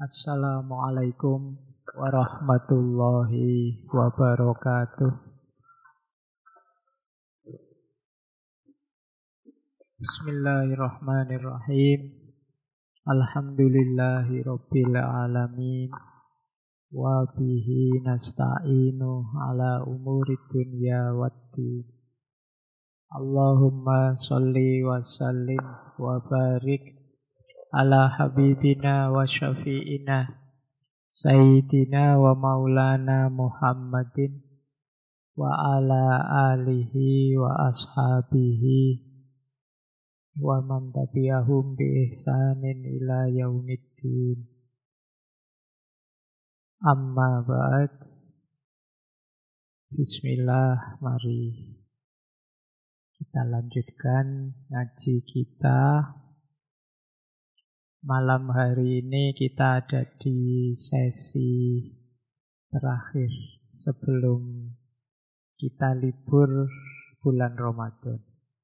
Assalamualaikum warahmatullahi wabarakatuh. Bismillahirrahmanirrahim. Alhamdulillahi rabbil alamin. Wa bihi nasta'inu ala umuri dunya waddin. Allahumma sholli wa sallim wa barik ala habibina wa syafi'ina Sayyidina wa maulana Muhammadin wa ala alihi wa ashabihi wa man tabi'ahum bi ihsanin ila yaumiddin. Amma ba'd. Bismillah, mari kita lanjutkan ngaji kita. Malam hari ini kita ada di sesi terakhir sebelum kita libur bulan Ramadan.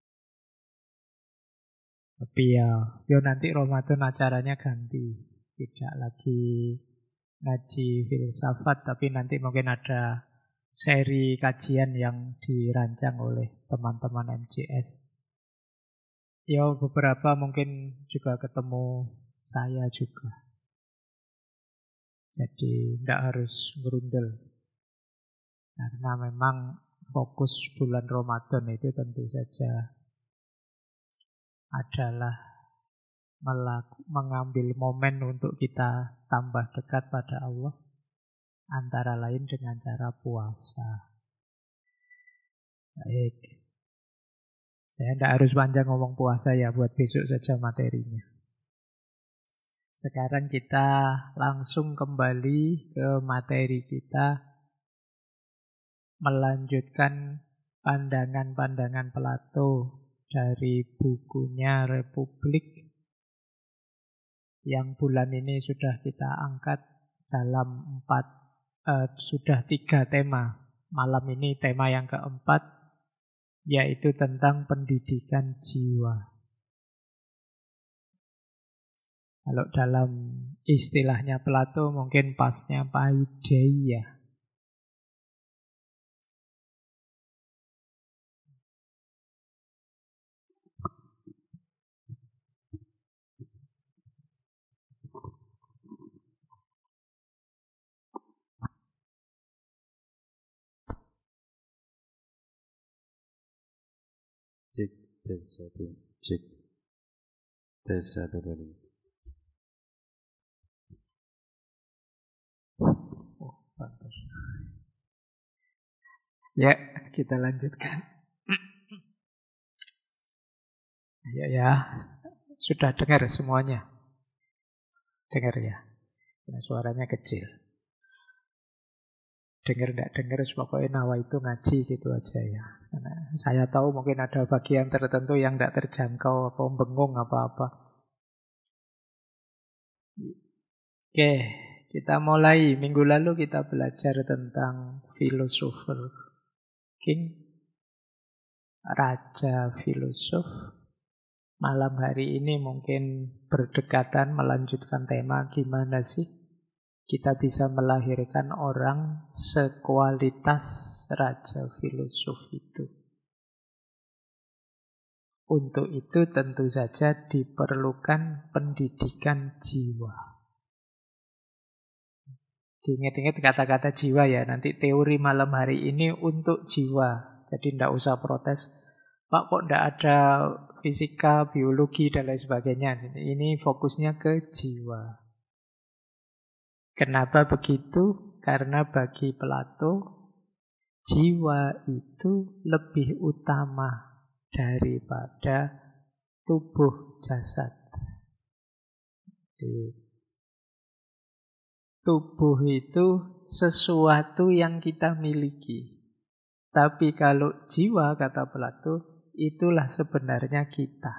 Tapi ya nanti Ramadan acaranya ganti. Tidak lagi ngaji filsafat, tapi nanti mungkin ada seri kajian yang dirancang oleh teman-teman MJS. Ya beberapa mungkin juga ketemu saya juga. Jadi tidak harus berundel. Karena memang fokus bulan Ramadan itu tentu saja adalah mengambil momen untuk kita tambah dekat pada Allah. Antara lain dengan cara puasa. Baik. Saya tidak harus panjang ngomong puasa ya, buat besok saja materinya. Sekarang kita langsung kembali ke materi kita, melanjutkan pandangan-pandangan Plato dari bukunya Republik yang bulan ini sudah kita angkat dalam sudah 3 tema. Malam ini tema yang keempat, yaitu tentang pendidikan jiwa. Kalau dalam istilahnya Plato mungkin pasnya paideia. Cek, tes satu, cek, tes satu kali. Oh, bagus. Ya, kita lanjutkan. Ya, sudah dengar semuanya. Dengar ya. Nah, suaranya kecil. Dengar tidak dengar, pokoknya nawa itu ngaji gitu aja ya. Karena saya tahu mungkin ada bagian tertentu yang tidak terjangkau atau bengung apa-apa. Oke, kita mulai. Minggu lalu kita belajar tentang filosofer King, raja filosof. Malam hari ini mungkin berdekatan melanjutkan tema gimana sih kita bisa melahirkan orang sekualitas raja filosof itu. Untuk itu tentu saja diperlukan pendidikan jiwa. Diingat-ingat kata-kata jiwa ya. Nanti teori malam hari ini untuk jiwa. Jadi tidak usah protes. Pak, kok tidak ada fisika, biologi, dan lain sebagainya. Ini fokusnya ke jiwa. Kenapa begitu? Karena bagi Plato, jiwa itu lebih utama daripada tubuh jasad. Jadi, tubuh itu sesuatu yang kita miliki. Tapi kalau jiwa, kata Plato, itulah sebenarnya kita.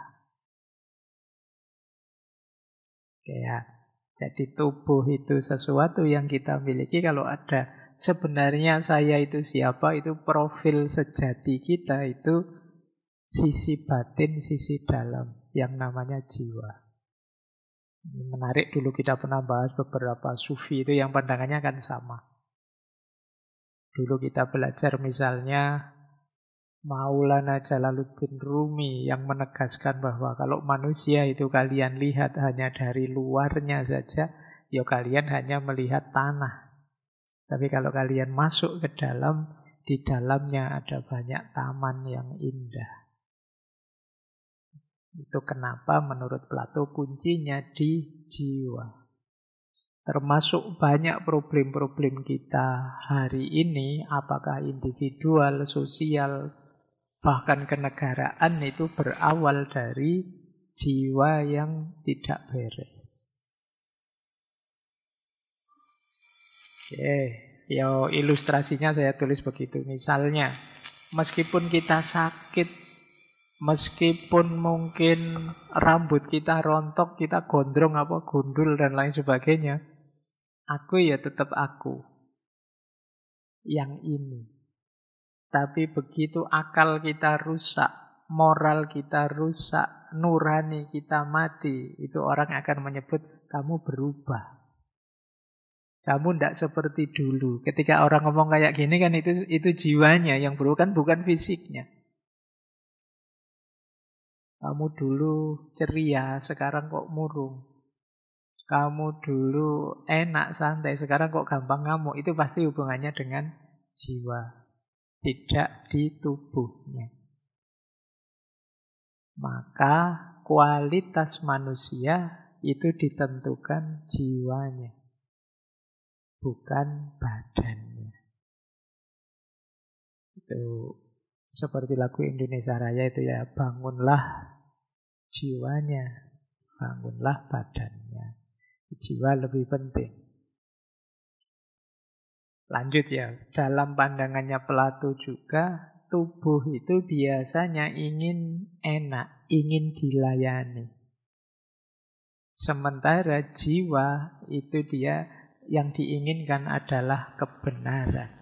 Ya. Jadi tubuh itu sesuatu yang kita miliki. Kalau ada sebenarnya saya itu siapa, itu profil sejati kita, itu sisi batin, sisi dalam, yang namanya jiwa. Menarik, dulu kita pernah bahas beberapa sufi itu yang pandangannya kan sama. Dulu kita belajar misalnya Maulana Jalaluddin Rumi yang menegaskan bahwa kalau manusia itu kalian lihat hanya dari luarnya saja, ya kalian hanya melihat tanah. Tapi kalau kalian masuk ke dalam, di dalamnya ada banyak taman yang indah. Itu kenapa menurut Plato kuncinya di jiwa. Termasuk banyak problem-problem kita hari ini, apakah individual, sosial, bahkan kenegaraan itu berawal dari jiwa yang tidak beres. Oke, ya ilustrasinya saya tulis begitu. Misalnya, meskipun kita sakit, meskipun mungkin rambut kita rontok, kita gondrong apa gundul dan lain sebagainya, aku ya tetap aku yang ini. Tapi begitu akal kita rusak, moral kita rusak, nurani kita mati, itu orang akan menyebut kamu berubah. Kamu tidak seperti dulu. Ketika orang ngomong kayak gini kan itu jiwanya yang berubah, kan bukan fisiknya. Kamu dulu ceria, sekarang kok murung. Kamu dulu enak, santai, sekarang kok gampang ngamuk. Itu pasti hubungannya dengan jiwa, tidak di tubuhnya. Maka kualitas manusia itu ditentukan jiwanya, bukan badannya. Itu seperti lagu Indonesia Raya itu ya, bangunlah jiwanya, bangunlah badannya. Jiwa lebih penting. Lanjut ya, dalam pandangannya Plato juga, tubuh itu biasanya ingin enak, ingin dilayani. Sementara jiwa itu dia yang diinginkan adalah kebenaran.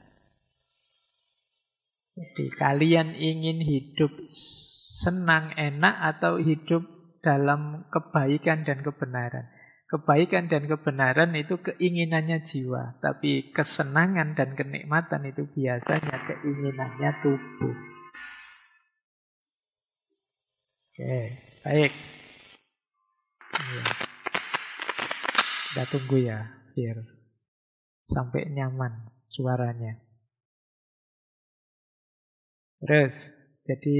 Jadi kalian ingin hidup senang, enak, atau hidup dalam kebaikan dan kebenaran. Kebaikan dan kebenaran itu keinginannya jiwa, tapi kesenangan dan kenikmatan itu biasanya keinginannya tubuh. Oke, baik. Ya. Kita tunggu ya, biar sampai nyaman suaranya. Terus, jadi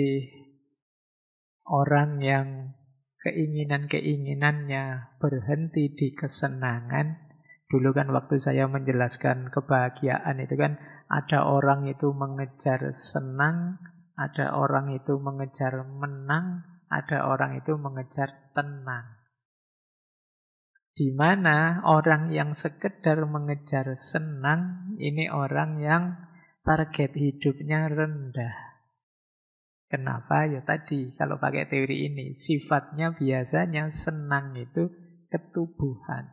orang yang keinginan-keinginannya berhenti di kesenangan. Dulu kan waktu saya menjelaskan kebahagiaan itu kan ada orang itu mengejar senang, ada orang itu mengejar menang, ada orang itu mengejar tenang. Di mana orang yang sekedar mengejar senang, ini orang yang target hidupnya rendah. Kenapa? Ya tadi, kalau pakai teori ini, sifatnya biasanya senang itu ketubuhan.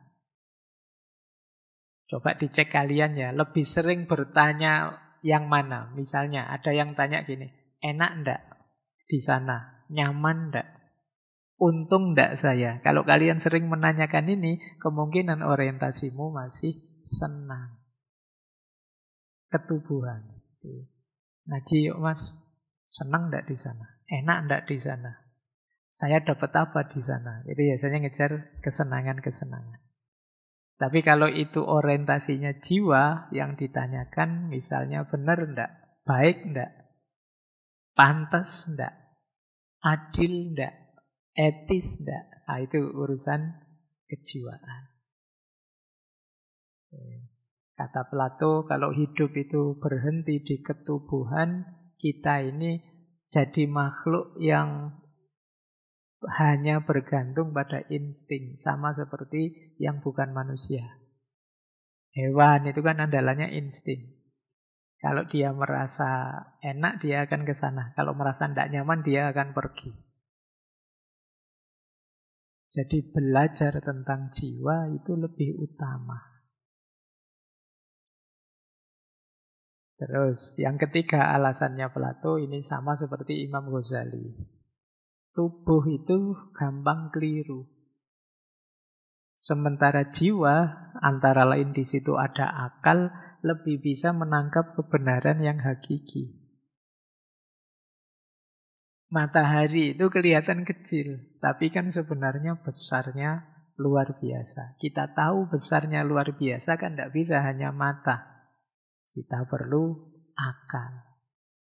Coba dicek kalian ya, lebih sering bertanya yang mana? Misalnya, ada yang tanya gini, enak enggak di sana? Nyaman enggak? Untung enggak saya? Kalau kalian sering menanyakan ini, kemungkinan orientasimu masih senang. Ketubuhan. Ngaji yuk mas. Senang enggak di sana? Enak enggak di sana? Saya dapat apa di sana? Itu biasanya ngejar kesenangan-kesenangan. Tapi kalau itu orientasinya jiwa yang ditanyakan, misalnya benar enggak? Baik enggak? Pantas enggak? Adil enggak? Etis enggak? Nah, itu urusan kejiwaan. Kata Plato, kalau hidup itu berhenti di ketubuhan, kita ini jadi makhluk yang hanya bergantung pada insting. Sama seperti yang bukan manusia. Hewan itu kan andalannya insting. Kalau dia merasa enak, dia akan ke sana. Kalau merasa tidak nyaman, dia akan pergi. Jadi belajar tentang jiwa itu lebih utama. Terus yang ketiga alasannya Plato ini sama seperti Imam Ghazali. Tubuh itu gampang keliru. Sementara jiwa, antara lain di situ ada akal, lebih bisa menangkap kebenaran yang hakiki. Matahari itu kelihatan kecil, tapi kan sebenarnya besarnya luar biasa. Kita tahu besarnya luar biasa kan tidak bisa hanya mata. Kita perlu akal.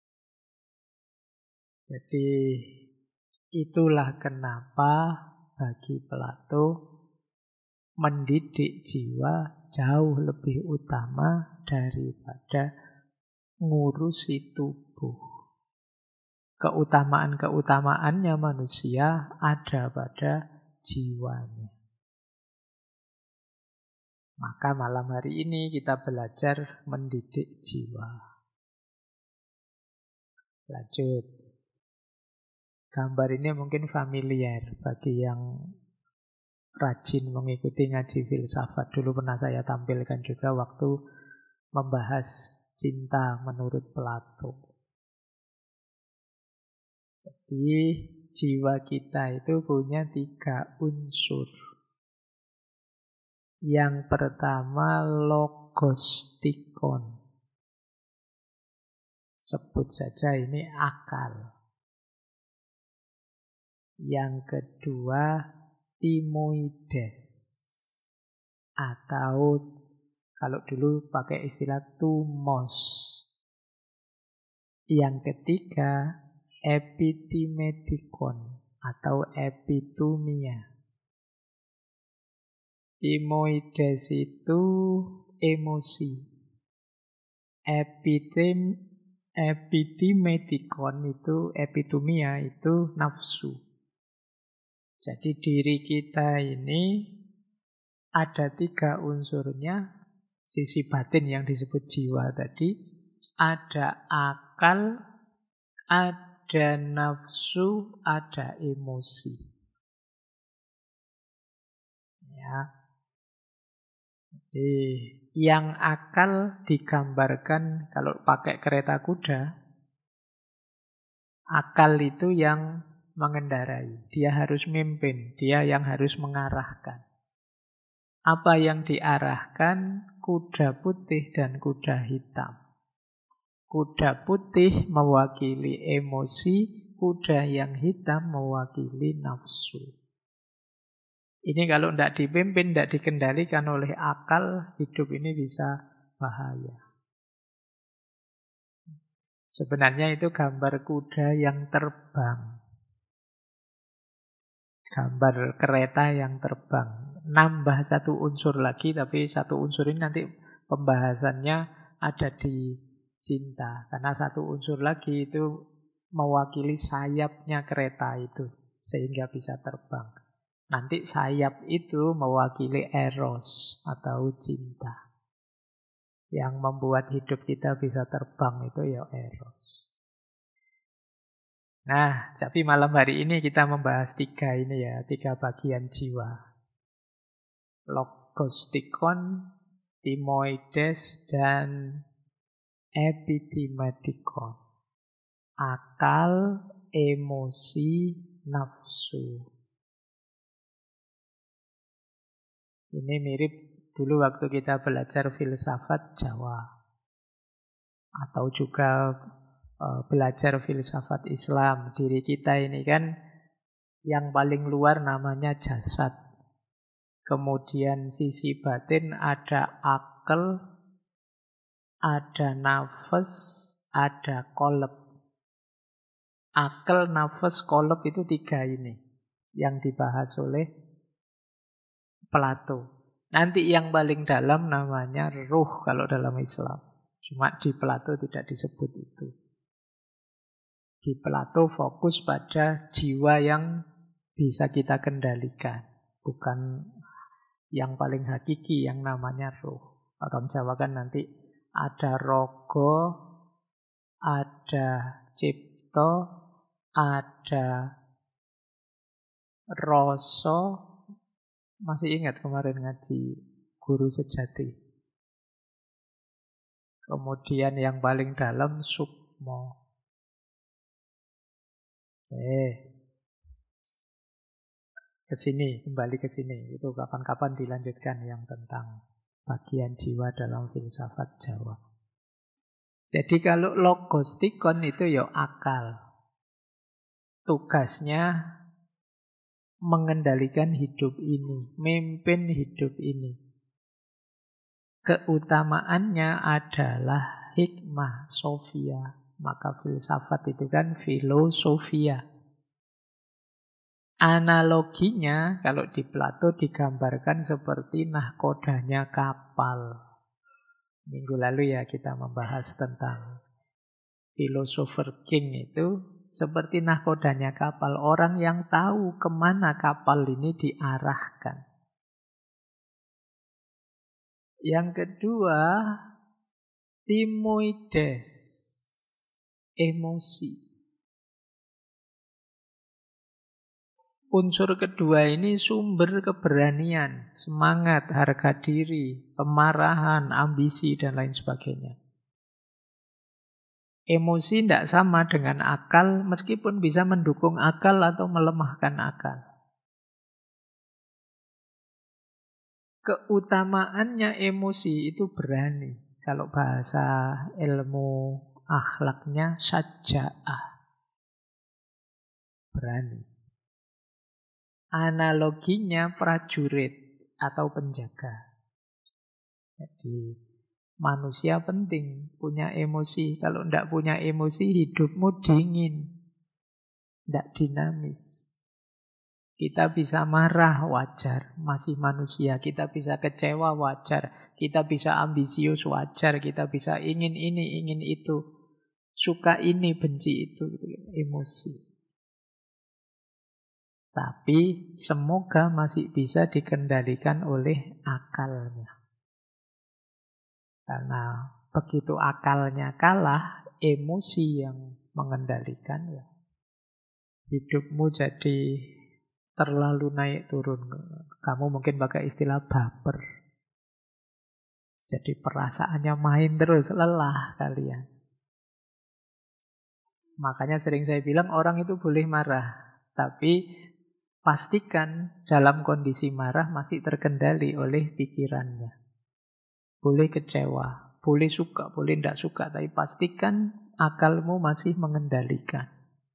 Jadi itulah kenapa bagi Plato mendidik jiwa jauh lebih utama daripada ngurusi tubuh. Keutamaan-keutamaannya manusia ada pada jiwanya. Maka malam hari ini kita belajar mendidik jiwa. Lanjut. Gambar ini mungkin familiar bagi yang rajin mengikuti ngaji filsafat. Dulu pernah saya tampilkan juga waktu membahas cinta menurut Plato. Jadi jiwa kita itu punya 3 unsur. Yang pertama logostikon. Sebut saja ini akal. Yang kedua timoides. Atau kalau dulu pakai istilah tumos. Yang ketiga epitimetikon atau epitumia. Timoides itu emosi. Epitimetikon itu, epitumia itu nafsu. Jadi diri kita ini ada 3 unsurnya. Sisi batin yang disebut jiwa tadi. Ada akal, ada nafsu, ada emosi. Ya. Jadi yang akal digambarkan kalau pakai kereta kuda, akal itu yang mengendarai. Dia harus mimpin, dia yang harus mengarahkan. Apa yang diarahkan? Kuda putih dan kuda hitam. Kuda putih mewakili emosi, kuda yang hitam mewakili nafsu. Ini kalau tidak dipimpin, tidak dikendalikan oleh akal, hidup ini bisa bahaya. Sebenarnya itu gambar kuda yang terbang. Gambar kereta yang terbang. Nambah 1 unsur lagi, tapi 1 unsur ini nanti pembahasannya ada di cinta. Karena 1 unsur lagi itu mewakili sayapnya kereta itu, sehingga bisa terbang. Nanti sayap itu mewakili eros atau cinta. Yang membuat hidup kita bisa terbang itu ya eros. Nah, tapi malam hari ini kita membahas 3 ini ya, 3 bagian jiwa. Logostikon, timoides, dan epitimetikon. Akal, emosi, nafsu. Ini mirip dulu waktu kita belajar filsafat Jawa. Atau juga belajar filsafat Islam. Diri kita ini kan yang paling luar namanya jasad. Kemudian sisi batin ada akal, ada nafas, ada qalb. Akal, nafas, qalb itu 3 ini yang dibahas oleh Plato. Nanti yang paling dalam namanya ruh kalau dalam Islam. Cuma di Plato tidak disebut itu. Di Plato fokus pada jiwa yang bisa kita kendalikan. Bukan yang paling hakiki yang namanya ruh. Orang Jawa kan nanti ada rogo, ada cipto, ada rasa. Masih ingat kemarin ngaji guru sejati. Kemudian yang paling dalam sukmo. Kembali ke sini. Itu kapan-kapan dilanjutkan yang tentang bagian jiwa dalam filsafat Jawa. Jadi kalau logostikon itu ya akal. Tugasnya mengendalikan hidup ini, memimpin hidup ini. Keutamaannya adalah hikmah, sofia. Maka filsafat itu kan filosofia. Analoginya kalau di Plato digambarkan seperti nahkodanya kapal. Minggu lalu ya kita membahas tentang philosopher king itu seperti nahkodanya kapal. Orang yang tahu kemana kapal ini diarahkan. Yang kedua, timoides, emosi. Unsur kedua ini sumber keberanian, semangat, harga diri, kemarahan, ambisi, dan lain sebagainya. Emosi tidak sama dengan akal, meskipun bisa mendukung akal atau melemahkan akal. Keutamaannya emosi itu berani. Kalau bahasa ilmu akhlaknya syaja'ah. Berani. Analoginya prajurit atau penjaga. Jadi manusia penting punya emosi. Kalau tidak punya emosi hidupmu dingin. Tidak dinamis. Kita bisa marah wajar, masih manusia. Kita bisa kecewa wajar. Kita bisa ambisius wajar. Kita bisa ingin ini, ingin itu. Suka ini, benci itu. Emosi. Tapi semoga masih bisa dikendalikan oleh akalnya. Karena begitu akalnya kalah, emosi yang mengendalikan ya. Hidupmu jadi terlalu naik turun. Kamu mungkin pakai istilah baper. Jadi perasaannya main terus, lelah kalian. Makanya sering saya bilang orang itu boleh marah. Tapi pastikan dalam kondisi marah masih terkendali oleh pikirannya. Boleh kecewa, boleh suka, boleh tidak suka. Tapi pastikan akalmu masih mengendalikan.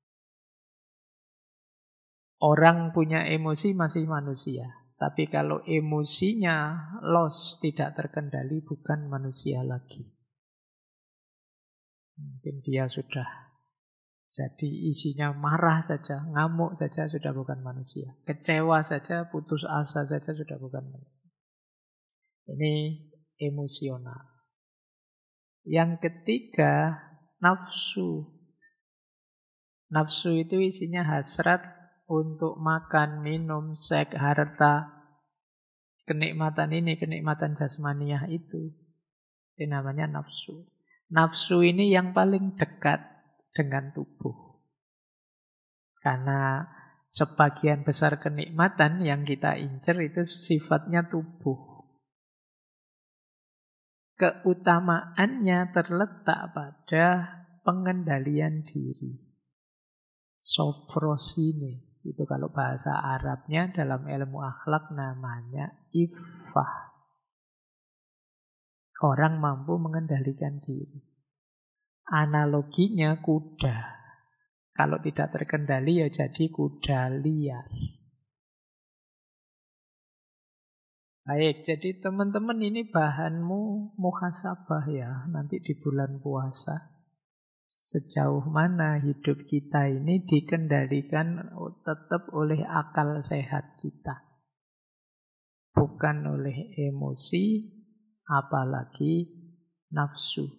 Orang punya emosi masih manusia. Tapi kalau emosinya loss, tidak terkendali, bukan manusia lagi. Mungkin dia sudah jadi isinya marah saja, ngamuk saja sudah bukan manusia. Kecewa saja, putus asa saja sudah bukan manusia. Ini emosional. Yang ketiga, nafsu. Nafsu itu isinya hasrat untuk makan, minum, seks, harta. Kenikmatan ini, kenikmatan jasmaniah itu. Itu namanya nafsu. Nafsu ini yang paling dekat dengan tubuh. Karena sebagian besar kenikmatan yang kita incer itu sifatnya tubuh. Keutamaannya terletak pada pengendalian diri. Sofrosine. Itu kalau bahasa Arabnya dalam ilmu akhlak namanya iffah. Orang mampu mengendalikan diri. Analoginya kuda. Kalau tidak terkendali ya jadi kuda liar. Baik, jadi teman-teman ini bahanmu muhasabah ya. Nanti di bulan puasa. Sejauh mana hidup kita ini dikendalikan tetap oleh akal sehat kita. Bukan oleh emosi, apalagi nafsu.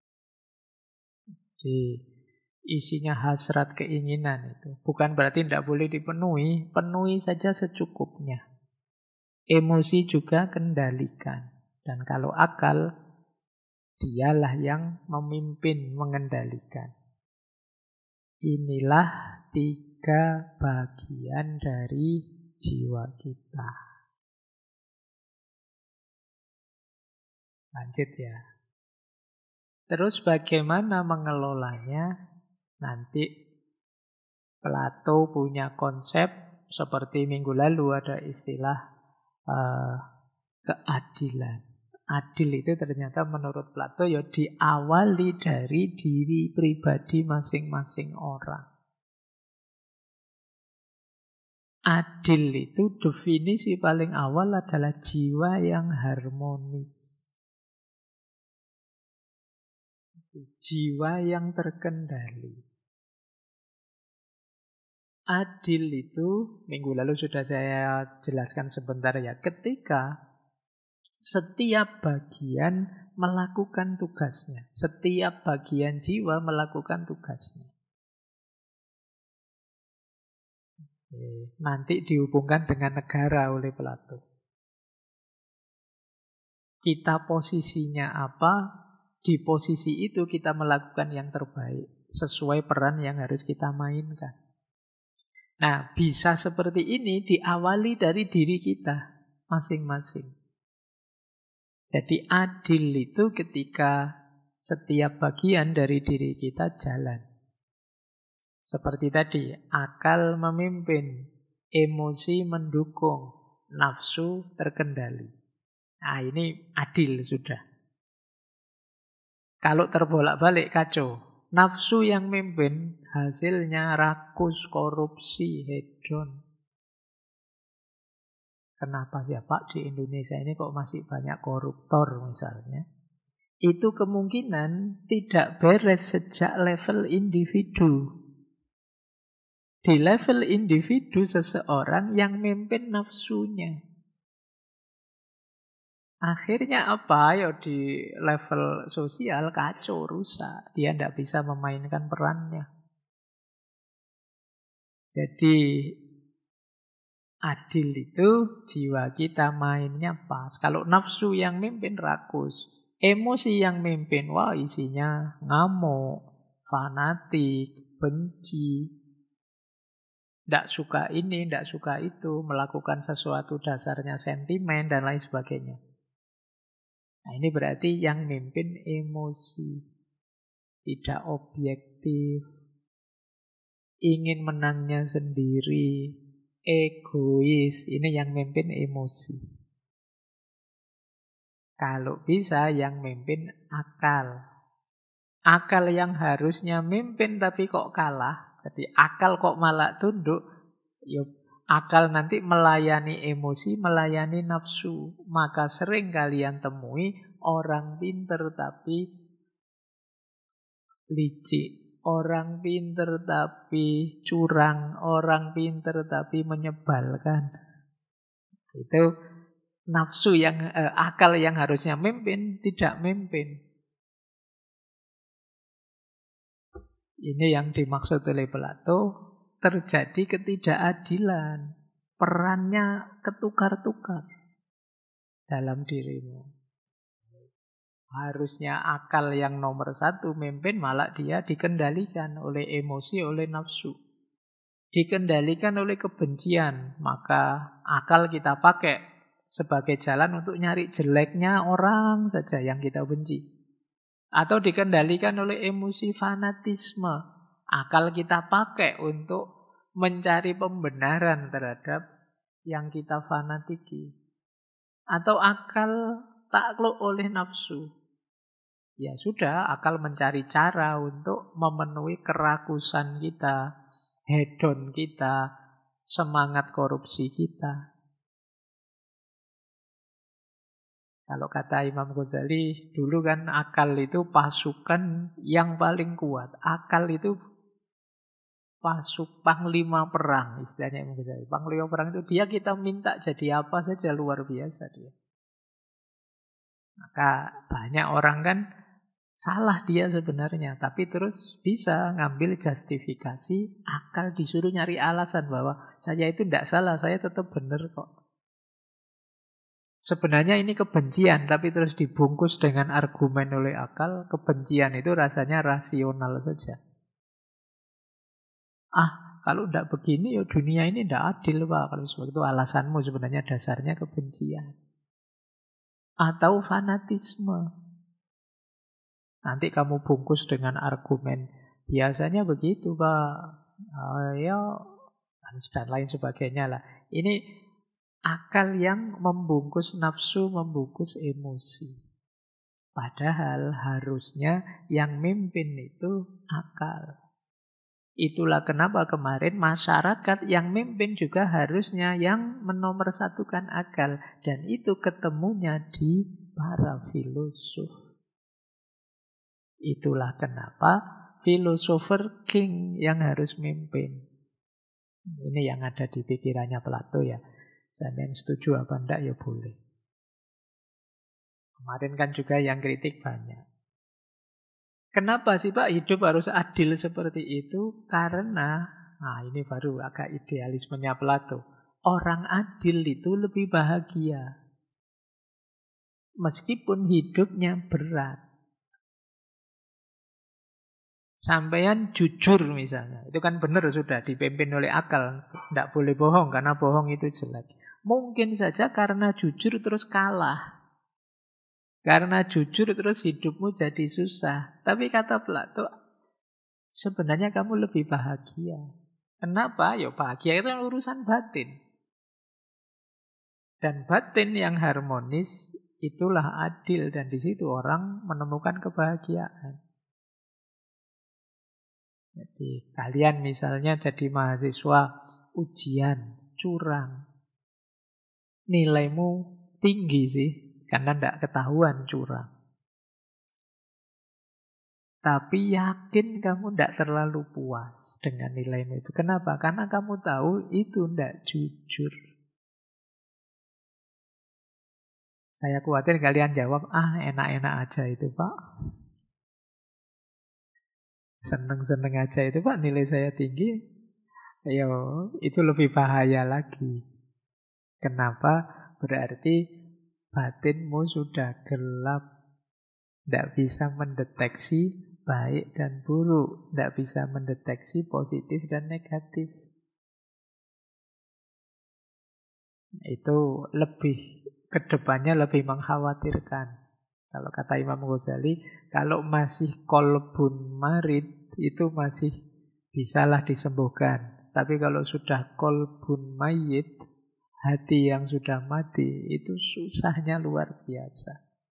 Jadi isinya hasrat keinginan itu. Bukan berarti tidak boleh dipenuhi. Penuhi saja secukupnya. Emosi juga kendalikan. Dan kalau akal, dialah yang memimpin, mengendalikan. Inilah 3 bagian dari jiwa kita. Lanjut ya. Terus bagaimana mengelolanya? Nanti Plato punya konsep Seperti minggu lalu ada istilah keadilan. Adil itu ternyata menurut Plato ya diawali dari diri pribadi masing-masing orang. Adil itu definisi paling awal adalah jiwa yang harmonis. Jiwa yang terkendali. Adil itu, minggu lalu sudah saya jelaskan sebentar ya, ketika setiap bagian melakukan tugasnya. Setiap bagian jiwa melakukan tugasnya. Nanti dihubungkan dengan negara oleh Plato. Kita posisinya apa, di posisi itu kita melakukan yang terbaik. Sesuai peran yang harus kita mainkan. Nah, bisa seperti ini diawali dari diri kita masing-masing. Jadi adil itu ketika setiap bagian dari diri kita jalan. Seperti tadi, akal memimpin, emosi mendukung, nafsu terkendali. Nah, ini adil sudah. Kalau terbolak-balik kacau. Nafsu yang mimpin, hasilnya rakus, korupsi, hedon. Kenapa sih Pak di Indonesia ini kok masih banyak koruptor misalnya? Itu kemungkinan tidak beres sejak level individu. Di level individu seseorang yang memimpin nafsunya. Akhirnya apa? Ya di level sosial kacau, rusak. Dia tidak bisa memainkan perannya. Jadi adil itu jiwa kita mainnya pas. Kalau nafsu yang mimpin rakus. Emosi yang mimpin, wah isinya ngamuk, fanatik, benci. Tidak suka ini, tidak suka itu. Melakukan sesuatu dasarnya sentimen dan lain sebagainya. Nah ini berarti yang mimpin emosi. Tidak objektif. Ingin menangnya sendiri. Egois, ini yang memimpin emosi. Kalau bisa yang memimpin akal. Akal yang harusnya mimpin tapi kok kalah. Jadi akal kok malah tunduk. Yuk, akal nanti melayani emosi, melayani nafsu. Maka sering kalian temui orang pinter tapi licik. Orang pinter tapi curang, orang pinter tapi menyebalkan. Itu nafsu yang akal yang harusnya memimpin tidak memimpin. Ini yang dimaksud oleh Plato, terjadi ketidakadilan. Perannya ketukar-tukar dalam dirimu. Harusnya akal yang nomor satu memimpin, malah dia dikendalikan oleh emosi, oleh nafsu. Dikendalikan oleh kebencian, maka akal kita pakai sebagai jalan untuk nyari jeleknya orang saja yang kita benci. Atau dikendalikan oleh emosi fanatisme, akal kita pakai untuk mencari pembenaran terhadap yang kita fanatiki. Atau akal takluk oleh nafsu. Ya sudah, akal mencari cara untuk memenuhi kerakusan kita, hedon kita, semangat korupsi kita. Kalau kata Imam Ghazali, dulu kan akal itu pasukan yang paling kuat. Akal itu panglima perang, istilahnya Imam Ghazali. Panglima perang itu dia kita minta jadi apa saja, luar biasa dia. Maka banyak orang kan salah dia sebenarnya, tapi terus bisa ngambil justifikasi, akal disuruh nyari alasan bahwa saya itu tidak salah, saya tetap benar kok. Sebenarnya ini kebencian, tapi terus dibungkus dengan argumen oleh akal. Kebencian itu rasanya rasional saja. Kalau tidak begini, ya dunia ini tidak adil, Pak. Kalau sebab itu alasanmu sebenarnya dasarnya kebencian. Atau fanatisme. Nanti kamu bungkus dengan argumen. Biasanya begitu, Pak. Ya, dan lain sebagainya lah. Ini akal yang membungkus nafsu, membungkus emosi. Padahal harusnya yang mimpin itu akal. Itulah kenapa kemarin masyarakat yang mimpin juga harusnya yang menomorsatukan akal. Dan itu ketemunya di para filosof. Itulah kenapa filosofer king yang harus mimpin. Ini yang ada di pikirannya Plato ya. Saya setuju apa enggak ya boleh. Kemarin kan juga yang kritik banyak. Kenapa sih Pak hidup harus adil seperti itu? Karena, ini baru agak idealismenya Plato. Orang adil itu lebih bahagia. Meskipun hidupnya berat. Sampean jujur misalnya. Itu kan benar sudah dipimpin oleh akal. Tidak boleh bohong karena bohong itu jelek. Mungkin saja karena jujur terus kalah. Karena jujur terus hidupmu jadi susah. Tapi kata Plato, sebenarnya kamu lebih bahagia. Kenapa? Ya bahagia itu urusan batin. Dan batin yang harmonis itulah adil. Dan di situ orang menemukan kebahagiaan. Jadi kalian misalnya jadi mahasiswa ujian, curang. Nilaimu tinggi sih. Karena tidak ketahuan curang. Tapi yakin kamu tidak terlalu puas dengan nilaimu itu. Kenapa? Karena kamu tahu itu tidak jujur. Saya khawatir kalian jawab, enak-enak aja itu Pak. Seneng-seneng aja itu Pak, nilai saya tinggi. Ayo, itu lebih bahaya lagi. Kenapa? Berarti batinmu sudah gelap. Tidak bisa mendeteksi baik dan buruk. Tidak bisa mendeteksi positif dan negatif. Itu lebih, kedepannya lebih mengkhawatirkan. Kalau kata Imam Ghazali, kalau masih kolbun marid, itu masih bisalah disembuhkan. Tapi kalau sudah kolbun mayit, hati yang sudah mati, itu susahnya luar biasa.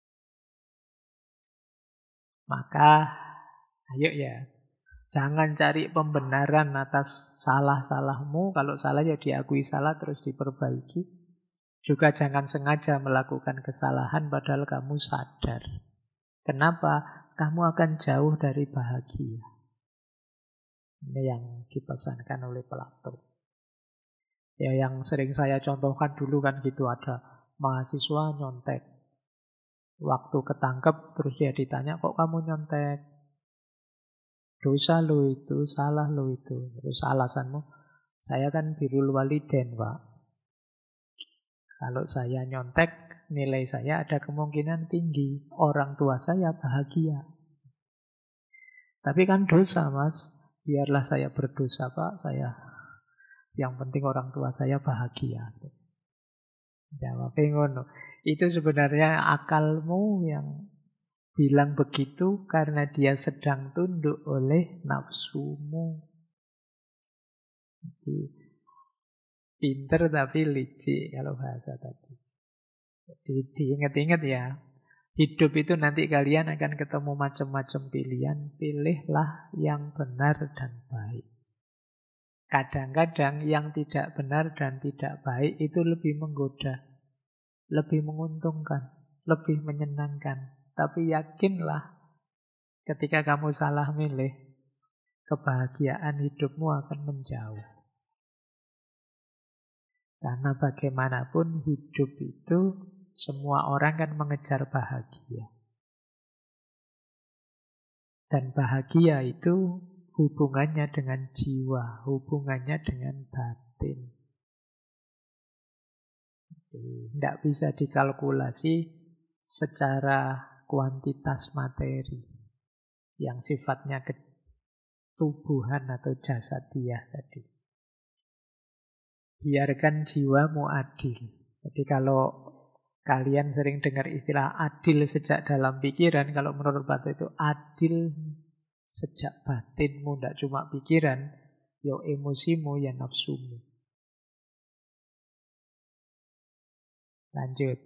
Maka, ayo ya, jangan cari pembenaran atas salah-salahmu. Kalau salah ya diakui salah terus diperbaiki. Juga jangan sengaja melakukan kesalahan padahal kamu sadar. Kenapa? Kamu akan jauh dari bahagia. Ini yang dipesankan oleh Plato. Ya yang sering saya contohkan dulu kan gitu, ada mahasiswa nyontek. Waktu ketangkep terus dia ditanya, kok kamu nyontek? Dosa lo itu, salah lo itu. Terus alasanmu, saya kan birrul walidain Pak. Kalau saya nyontek, nilai saya ada kemungkinan tinggi. Orang tua saya bahagia. Tapi kan dosa Mas. Biarlah saya berdosa Pak, yang penting orang tua saya bahagia. Jawabnya ngono. Itu sebenarnya akalmu yang bilang begitu karena dia sedang tunduk oleh nafsumu. Jadi, pinter tapi licik kalau bahasa tadi. Jadi diingat-ingat ya. Hidup itu nanti kalian akan ketemu macam-macam pilihan. Pilihlah yang benar dan baik. Kadang-kadang yang tidak benar dan tidak baik itu lebih menggoda, lebih menguntungkan, lebih menyenangkan. Tapi yakinlah ketika kamu salah milih, kebahagiaan hidupmu akan menjauh. Karena bagaimanapun hidup itu semua orang kan mengejar bahagia. Dan bahagia itu hubungannya dengan jiwa, hubungannya dengan batin. Tidak bisa dikalkulasi secara kuantitas materi yang sifatnya ketubuhan atau jasadiah tadi. Biarkan jiwamu adil. Jadi kalau kalian sering dengar istilah adil sejak dalam pikiran, kalau menurut Plato itu adil sejak batinmu, tidak cuma pikiran, Ya emosimu, ya nafsumu. Lanjut.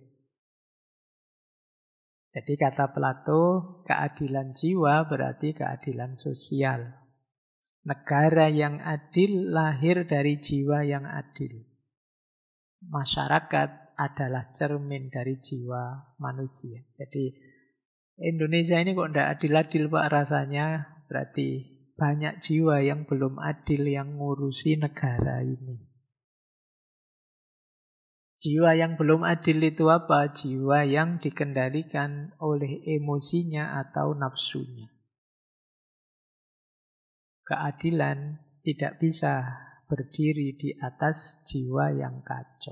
Jadi kata Plato, keadilan jiwa berarti keadilan sosial. Negara yang adil lahir dari jiwa yang adil. Masyarakat adalah cermin dari jiwa manusia. Jadi Indonesia ini kok tidak adil-adil Pak rasanya, berarti banyak jiwa yang belum adil yang ngurusi negara ini. Jiwa yang belum adil itu apa? Jiwa yang dikendalikan oleh emosinya atau nafsunya. Keadilan tidak bisa berdiri di atas jiwa yang kacau.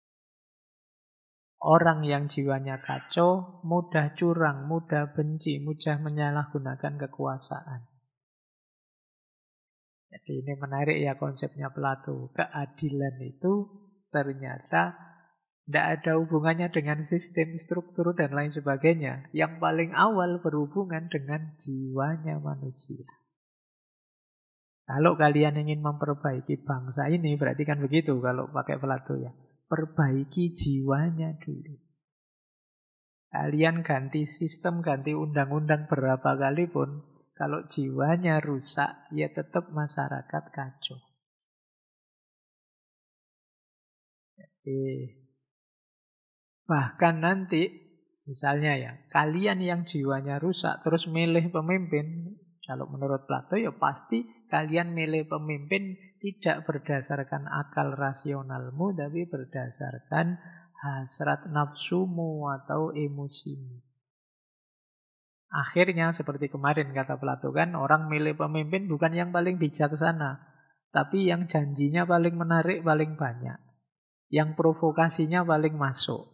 Orang yang jiwanya kacau, mudah curang, mudah benci, mudah menyalahgunakan kekuasaan. Jadi ini menarik ya konsepnya Plato. Keadilan itu ternyata tidak ada hubungannya dengan sistem, struktur, dan lain sebagainya. Yang paling awal berhubungan dengan jiwanya manusia. Kalau kalian ingin memperbaiki bangsa ini, berarti kan begitu kalau pakai Plato ya. Perbaiki jiwanya dulu. Kalian ganti sistem, ganti undang-undang berapa kali pun, kalau jiwanya rusak, ya tetap masyarakat kacau. Bahkan nanti, misalnya ya, kalian yang jiwanya rusak, terus milih pemimpin, kalau menurut Plato ya pasti kalian milih pemimpin tidak berdasarkan akal rasionalmu, tapi berdasarkan hasrat nafsumu atau emosimu. Akhirnya seperti kemarin kata Plato kan, orang milih pemimpin bukan yang paling bijaksana, tapi yang janjinya paling menarik, paling banyak. Yang provokasinya paling masuk.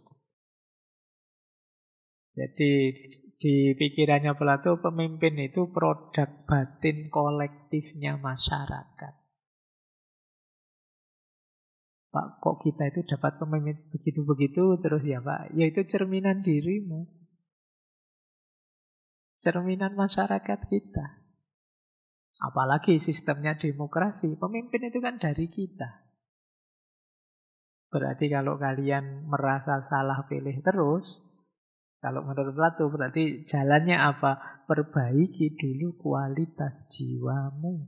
Jadi di pikirannya Plato, pemimpin itu produk batin kolektifnya masyarakat. Pak, kok kita itu dapat pemimpin begitu-begitu terus ya Pak? Ya itu cerminan dirimu. Cerminan masyarakat kita. Apalagi sistemnya demokrasi. Pemimpin itu kan dari kita. Berarti kalau kalian merasa salah pilih terus, kalau menurut Plato berarti jalannya apa? Perbaiki dulu kualitas jiwamu.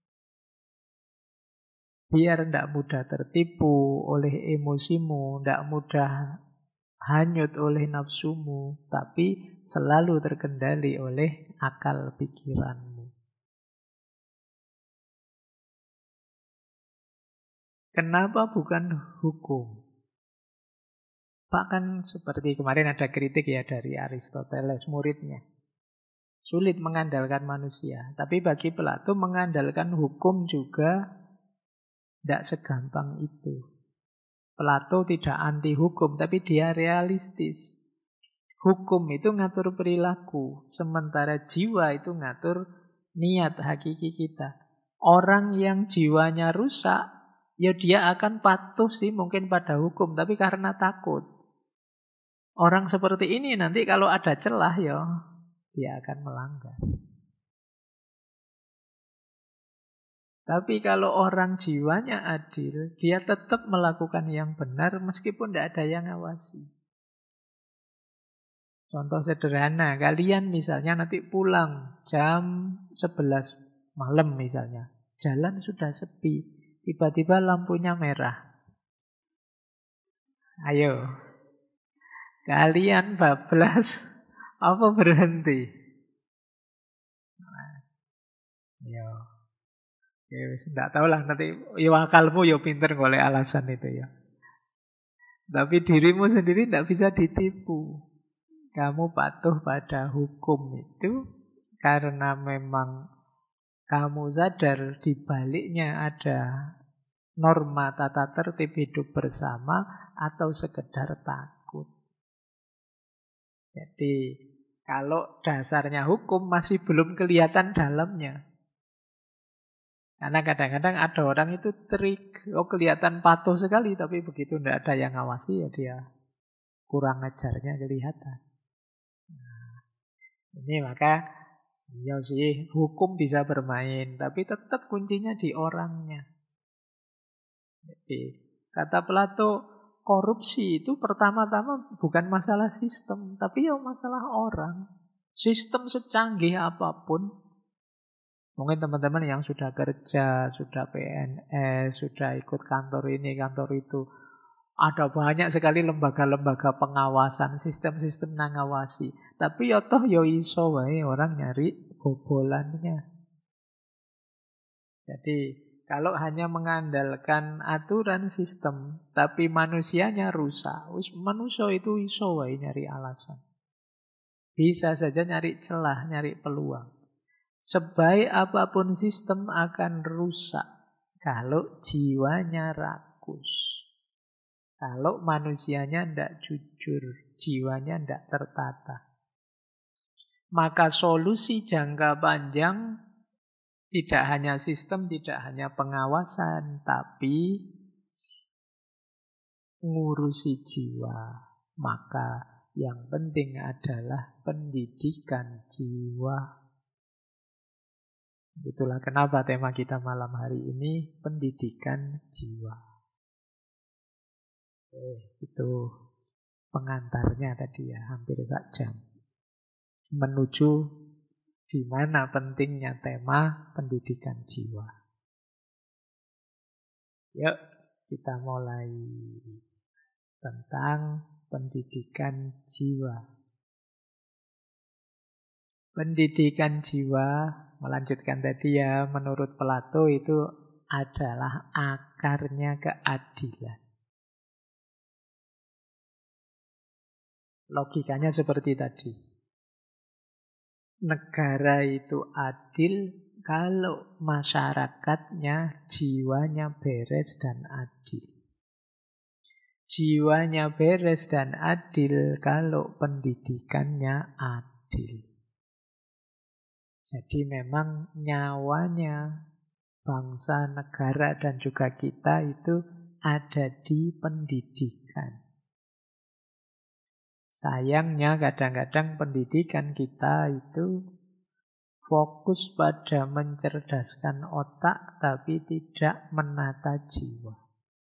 Biar tidak mudah tertipu oleh emosimu, tidak mudah hanyut oleh nafsumu, tapi selalu terkendali oleh akal pikiranmu. Kenapa bukan hukum? Bahkan seperti kemarin ada kritik ya dari Aristoteles, muridnya. Sulit mengandalkan manusia. Tapi bagi Plato mengandalkan hukum juga tidak segampang itu. Plato tidak anti hukum, tapi dia realistis. Hukum itu ngatur perilaku, sementara jiwa itu ngatur niat hakiki kita. Orang yang jiwanya rusak, ya dia akan patuh sih mungkin pada hukum, tapi karena takut. Orang seperti ini nanti kalau ada celah ya dia akan melanggar. Tapi kalau orang jiwanya adil, dia tetap melakukan yang benar meskipun tidak ada yang ngawasi. Contoh sederhana, kalian misalnya nanti pulang jam 11 malam misalnya. Jalan sudah sepi, tiba-tiba lampunya merah. Ayo, kalian bablas apa berhenti? Ya, tidak tahu lah nanti. Ya akalmu ya pinter golek alasan itu ya. Tapi dirimu sendiri tidak bisa ditipu. Kamu patuh pada hukum itu karena memang kamu sadar di baliknya ada norma tata tertib hidup bersama atau sekedar takut. Jadi kalau dasarnya hukum masih belum kelihatan dalamnya. Karena kadang-kadang ada orang itu trik, kelihatan patuh sekali, tapi begitu tidak ada yang ngawasi ya dia kurang ajarnya kelihatan. Nah, ini maka Iya sih, hukum bisa bermain, tapi tetap kuncinya di orangnya. Jadi, kata Plato, korupsi itu pertama-tama bukan masalah sistem, tapi ya masalah orang. Sistem secanggih apapun, mungkin teman-teman yang sudah kerja, sudah PNS, sudah ikut kantor ini, kantor itu, ada banyak sekali lembaga-lembaga pengawasan, sistem-sistem ngawasi. Tapi ya toh ya iso wae orang nyari bobolannya. Jadi kalau hanya mengandalkan aturan sistem, tapi manusianya rusak, manusia itu iso wae nyari alasan. Bisa saja nyari celah, nyari peluang. Sebaik apapun sistem akan rusak kalau jiwanya rakus. Kalau manusianya tidak jujur, jiwanya tidak tertata. Maka solusi jangka panjang tidak hanya sistem, tidak hanya pengawasan, tapi ngurusi jiwa. Maka yang penting adalah pendidikan jiwa. Itulah kenapa tema kita malam hari ini pendidikan jiwa. Itu pengantarnya tadi ya, hampir sak jam. Menuju di mana pentingnya tema pendidikan jiwa. Yuk, kita mulai tentang pendidikan jiwa. Pendidikan jiwa, melanjutkan tadi ya, menurut Plato itu adalah akarnya keadilan. Logikanya seperti tadi. Negara itu adil kalau masyarakatnya jiwanya beres dan adil. Jiwanya beres dan adil kalau pendidikannya adil. Jadi memang nyawanya bangsa, negara, dan juga kita itu ada di pendidikan. Sayangnya kadang-kadang pendidikan kita itu fokus pada mencerdaskan otak tapi tidak menata jiwa.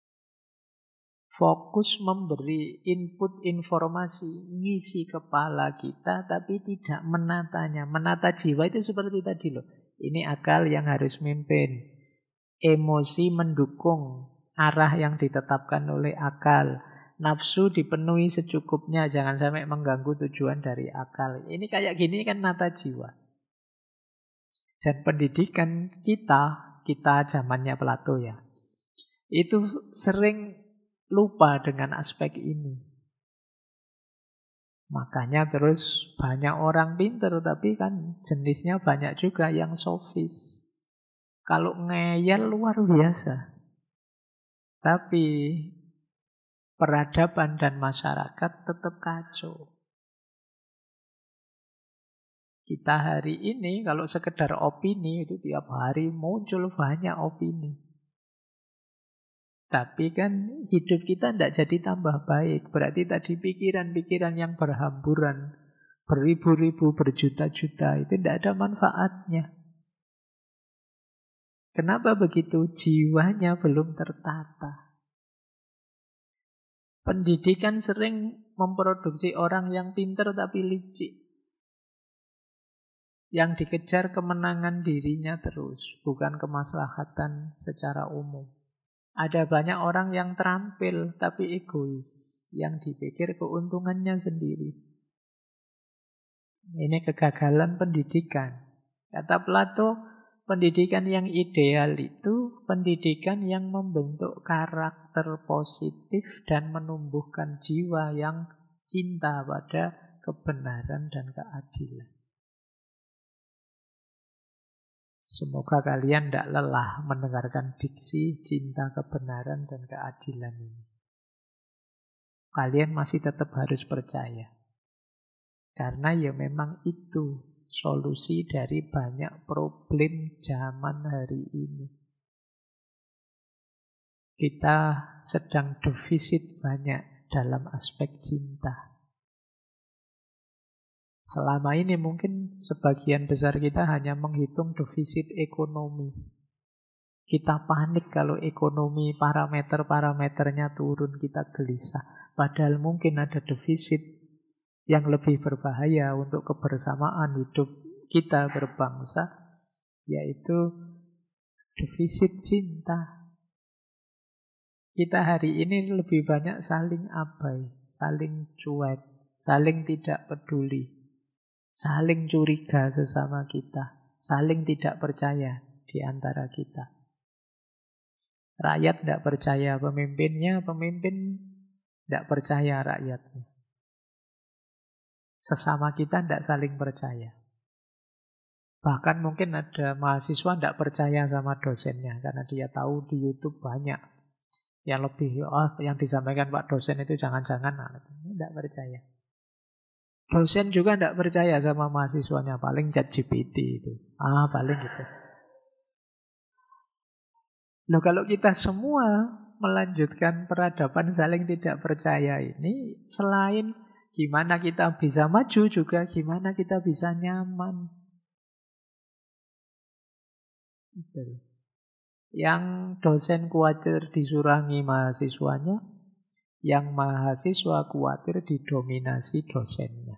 Fokus memberi input informasi, ngisi kepala kita, tapi tidak menatanya. Menata jiwa itu seperti tadi loh. Ini akal yang harus mimpin. Emosi mendukung arah yang ditetapkan oleh akal. Nafsu dipenuhi secukupnya, jangan sampai mengganggu tujuan dari akal. Ini kayak gini kan nata jiwa. Dan pendidikan kita zamannya Plato ya, itu sering lupa dengan aspek ini. Makanya terus banyak orang pinter, tapi kan jenisnya banyak juga yang sofis. Kalau ngeyel luar biasa. Tapi peradaban dan masyarakat tetap kacau. Kita hari ini kalau sekedar opini itu tiap hari muncul banyak opini. Tapi kan hidup kita tidak jadi tambah baik. Berarti tadi pikiran-pikiran yang berhamburan, beribu-ribu, berjuta-juta, itu tidak ada manfaatnya. Kenapa begitu? Jiwanya belum tertata. Pendidikan sering memproduksi orang yang pintar tapi licik. Yang dikejar kemenangan dirinya terus, bukan kemaslahatan secara umum. Ada banyak orang yang terampil tapi egois, yang dipikir keuntungannya sendiri. Ini kegagalan pendidikan. Kata Plato, pendidikan yang ideal itu pendidikan yang membentuk karakter positif dan menumbuhkan jiwa yang cinta pada kebenaran dan keadilan. Semoga kalian tidak lelah mendengarkan diksi cinta, kebenaran, dan keadilan ini. Kalian masih tetap harus percaya. Karena ya memang itu solusi dari banyak problem zaman hari ini. Kita sedang defisit banyak dalam aspek cinta. Selama ini mungkin sebagian besar kita hanya menghitung defisit ekonomi. Kita panik kalau ekonomi parameter-parameternya turun, kita gelisah. Padahal mungkin ada defisit yang lebih berbahaya untuk kebersamaan hidup kita berbangsa, yaitu defisit cinta. Kita hari ini lebih banyak saling abai, saling cuek, saling tidak peduli, saling curiga sesama kita, saling tidak percaya di antara kita. Rakyat tidak percaya pemimpinnya, pemimpin tidak percaya rakyatnya. Sesama kita tidak saling percaya. Bahkan mungkin ada mahasiswa tidak percaya sama dosennya karena dia tahu di YouTube banyak yang lebih, yang disampaikan Pak dosen itu jangan-jangan, tidak percaya. Dosen juga tidak percaya sama mahasiswanya, paling ChatGPT itu. Paling gitu. Loh, kalau kita semua melanjutkan peradaban saling tidak percaya ini, selain gimana kita bisa maju, juga gimana kita bisa nyaman. Yang dosen khawatir disurangi mahasiswanya, yang mahasiswa khawatir didominasi dosennya.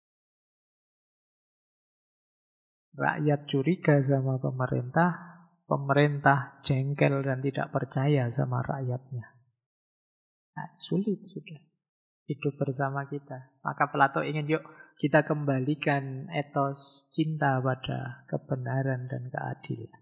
Rakyat curiga sama pemerintah, pemerintah jengkel dan tidak percaya sama rakyatnya. Sulit sudah hidup bersama kita. Maka Plato ingin, yuk kita kembalikan etos cinta pada kebenaran dan keadilan.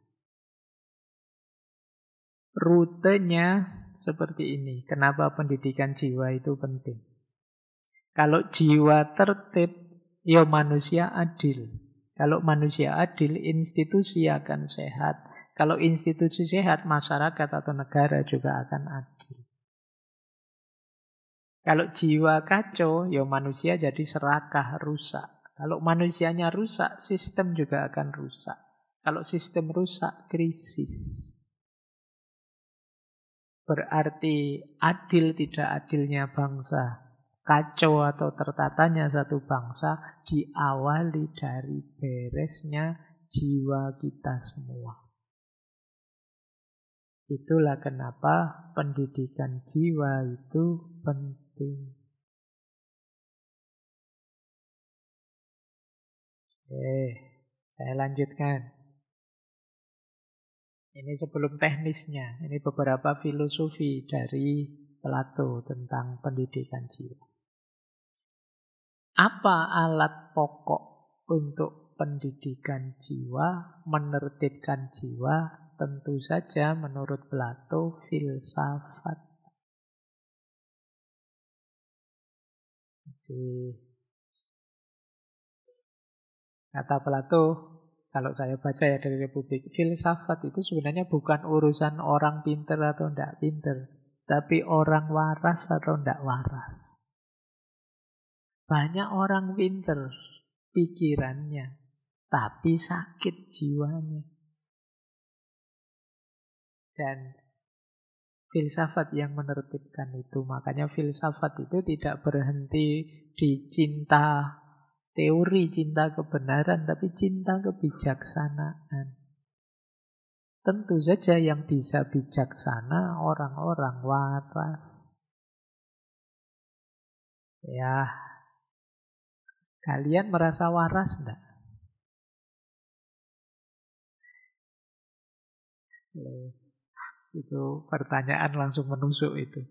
Rutenya seperti ini. Kenapa pendidikan jiwa itu penting? Kalau jiwa tertib, ya manusia adil. Kalau manusia adil, institusi akan sehat. Kalau institusi sehat, masyarakat atau negara juga akan adil. Kalau jiwa kacau, ya manusia jadi serakah, rusak. Kalau manusianya rusak, sistem juga akan rusak. Kalau sistem rusak, krisis. Berarti adil tidak adilnya bangsa, kacau atau tertatanya satu bangsa diawali dari beresnya jiwa kita semua. Itulah kenapa pendidikan jiwa itu penting. Saya lanjutkan. Ini sebelum teknisnya, ini beberapa filosofi dari Plato tentang pendidikan jiwa. Apa alat pokok untuk pendidikan jiwa, menertibkan jiwa? Tentu saja menurut Plato, filsafat. Jadi, kata Plato, kalau saya baca ya dari Republik, filsafat itu sebenarnya bukan urusan orang pinter atau tidak pinter, tapi orang waras atau tidak waras. Banyak orang pinter pikirannya, tapi sakit jiwanya. Dan filsafat yang menertibkan itu. Makanya filsafat itu tidak berhenti di cinta teori, cinta kebenaran, tapi cinta kebijaksanaan. Tentu saja yang bisa bijaksana orang-orang waras. Ya, kalian merasa waras enggak? Itu pertanyaan langsung menusuk itu.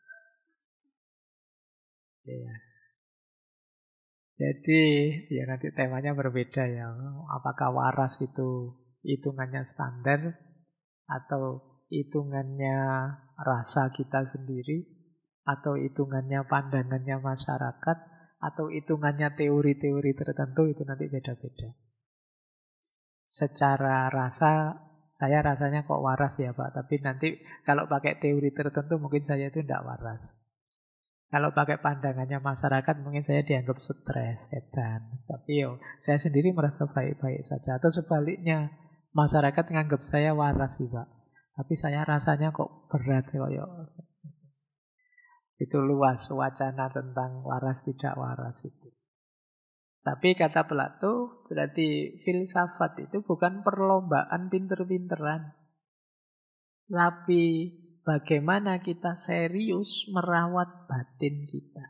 Ya. Jadi, ya nanti temanya berbeda ya. Apakah waras itu hitungannya standar atau hitungannya rasa kita sendiri, atau hitungannya pandangannya masyarakat, atau hitungannya teori-teori tertentu, itu nanti beda-beda. Secara rasa, saya rasanya kok waras ya Pak, tapi nanti kalau pakai teori tertentu mungkin saya itu tidak waras. Kalau pakai pandangannya masyarakat mungkin saya dianggap stres, setan. Tapi saya sendiri merasa baik-baik saja. Atau sebaliknya, masyarakat menganggap saya waras sih Pak, tapi saya rasanya kok berat. Itu luas wacana tentang waras tidak waras itu. Tapi kata Plato, berarti filsafat itu bukan perlombaan pinter-pinteran. Tapi bagaimana kita serius merawat batin kita.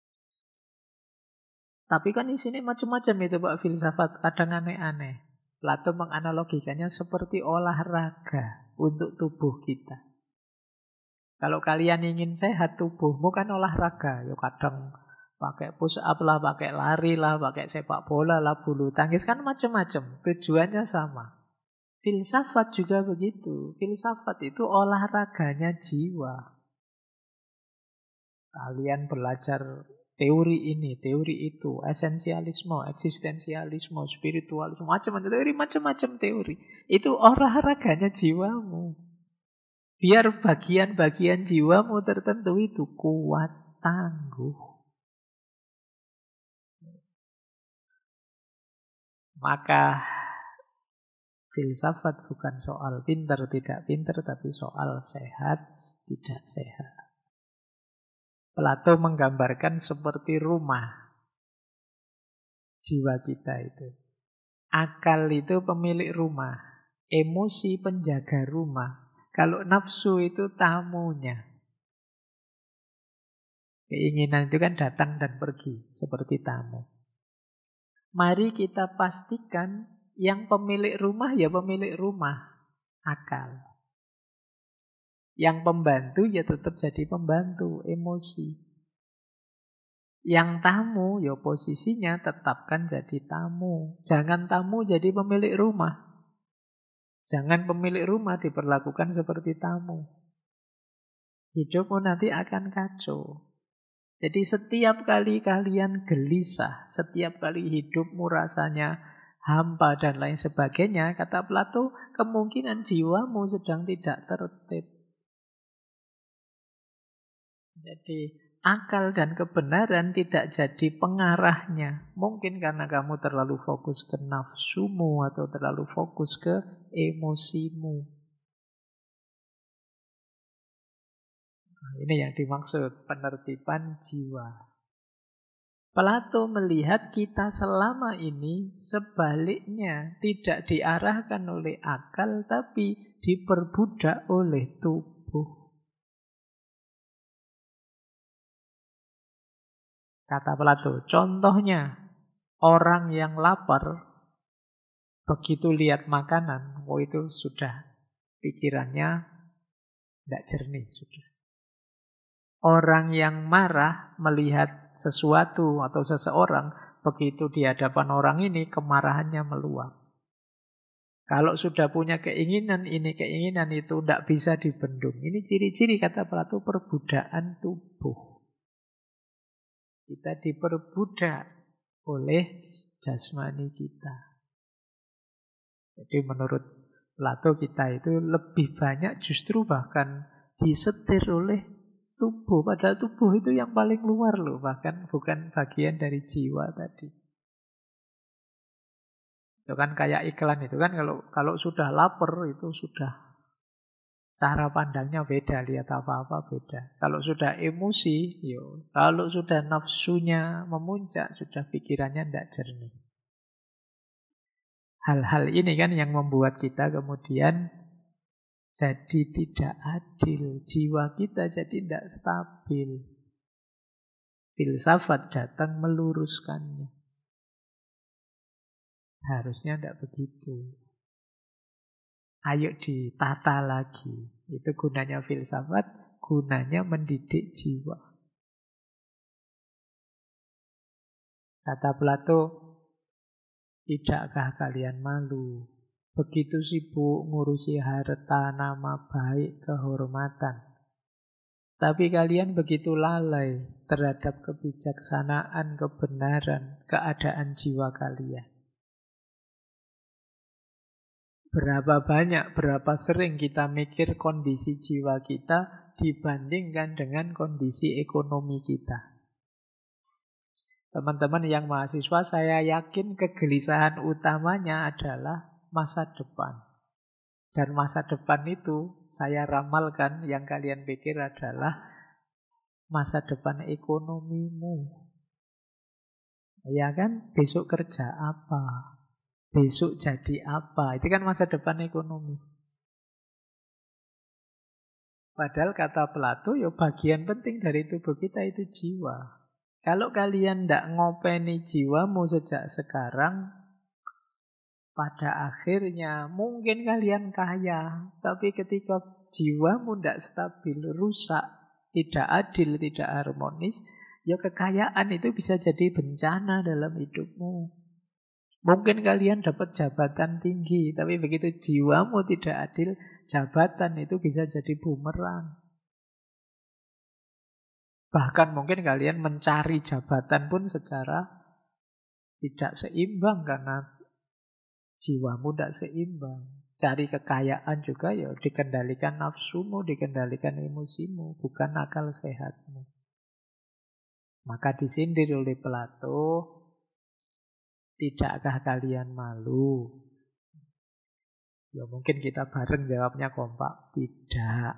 Tapi kan di sini macam-macam itu Pak filsafat, kadang aneh-aneh. Plato menganalogikannya seperti olahraga untuk tubuh kita. Kalau kalian ingin sehat tubuhmu kan olahraga. Ya kadang pakai push up lah, pakai lari lah, pakai sepak bola lah, bulu tangkis kan macam-macam. Tujuannya sama. Filsafat juga begitu. Filsafat itu olahraganya jiwa. Kalian belajar teori ini, teori itu, esensialisme, eksistensialisme, spiritualisme, macam-macam teori. Itu olahraganya jiwamu. Biar bagian-bagian jiwamu tertentu itu kuat, tangguh. Maka filsafat bukan soal pinter tidak pinter, tapi soal sehat tidak sehat. Plato menggambarkan seperti rumah jiwa kita itu. Akal itu pemilik rumah, emosi penjaga rumah. Kalau nafsu itu tamunya. Keinginan itu kan datang dan pergi seperti tamu. Mari kita pastikan yang pemilik rumah ya pemilik rumah, akal. Yang pembantu ya tetap jadi pembantu, emosi. Yang tamu ya posisinya tetapkan jadi tamu. Jangan tamu jadi pemilik rumah. Jangan pemilik rumah diperlakukan seperti tamu. Hidupmu nanti akan kacau. Jadi setiap kali kalian gelisah, setiap kali hidupmu rasanya hampa dan lain sebagainya, kata Plato, kemungkinan jiwamu sedang tidak tertib. Jadi akal dan kebenaran tidak jadi pengarahnya. Mungkin karena kamu terlalu fokus ke nafsumu atau terlalu fokus ke emosimu. Nah, ini yang dimaksud penertiban jiwa. Plato melihat kita selama ini sebaliknya tidak diarahkan oleh akal tapi diperbudak oleh tubuh. Kata Plato, contohnya orang yang lapar begitu lihat makanan, itu sudah pikirannya tidak jernih sudah. Orang yang marah melihat sesuatu atau seseorang, begitu di hadapan orang ini kemarahannya meluap. Kalau sudah punya keinginan ini, keinginan itu, tidak bisa dibendung. Ini ciri-ciri kata Plato perbudakan tubuh. Kita diperbudak oleh jasmani kita. Jadi menurut Plato kita itu lebih banyak justru bahkan disetir oleh tubuh. Padahal tubuh itu yang paling luar loh. Bahkan bukan bagian dari jiwa tadi. Itu kan kayak iklan itu kan. Kalau sudah lapar itu sudah cara pandangnya beda. Lihat apa-apa beda. Kalau sudah emosi, kalau sudah nafsunya memuncak, sudah pikirannya tidak jernih. Hal-hal ini kan yang membuat kita kemudian jadi tidak adil. Jiwa kita jadi tidak stabil. Filsafat datang meluruskannya. Harusnya tidak begitu. Ayo ditata lagi. Itu gunanya filsafat, gunanya mendidik jiwa. Kata Plato, tidakkah kalian malu? Begitu sibuk ngurusi harta, nama baik, kehormatan. Tapi kalian begitu lalai terhadap kebijaksanaan, kebenaran, keadaan jiwa kalian. Berapa banyak, berapa sering kita mikir kondisi jiwa kita dibandingkan dengan kondisi ekonomi kita. Teman-teman yang mahasiswa, saya yakin kegelisahan utamanya adalah masa depan. Dan masa depan itu saya ramalkan yang kalian pikir adalah masa depan ekonomimu. Ya kan? Besok kerja apa? Besok jadi apa? Itu kan masa depan ekonomi. Padahal kata Plato, ya bagian penting dari tubuh kita itu jiwa. Kalau kalian tidak ngopeni jiwamu sejak sekarang, pada akhirnya mungkin kalian kaya. Tapi ketika jiwamu tidak stabil, rusak, tidak adil, tidak harmonis, ya kekayaan itu bisa jadi bencana dalam hidupmu. Mungkin kalian dapat jabatan tinggi, tapi begitu jiwamu tidak adil, jabatan itu bisa jadi bumerang. Bahkan mungkin kalian mencari jabatan pun secara tidak seimbang karena jiwamu tidak seimbang. Cari kekayaan juga ya dikendalikan nafsumu, dikendalikan emosimu, bukan akal sehatmu. Maka disindir oleh Plato, tidakkah kalian malu? Ya mungkin kita bareng jawabnya kompak, tidak.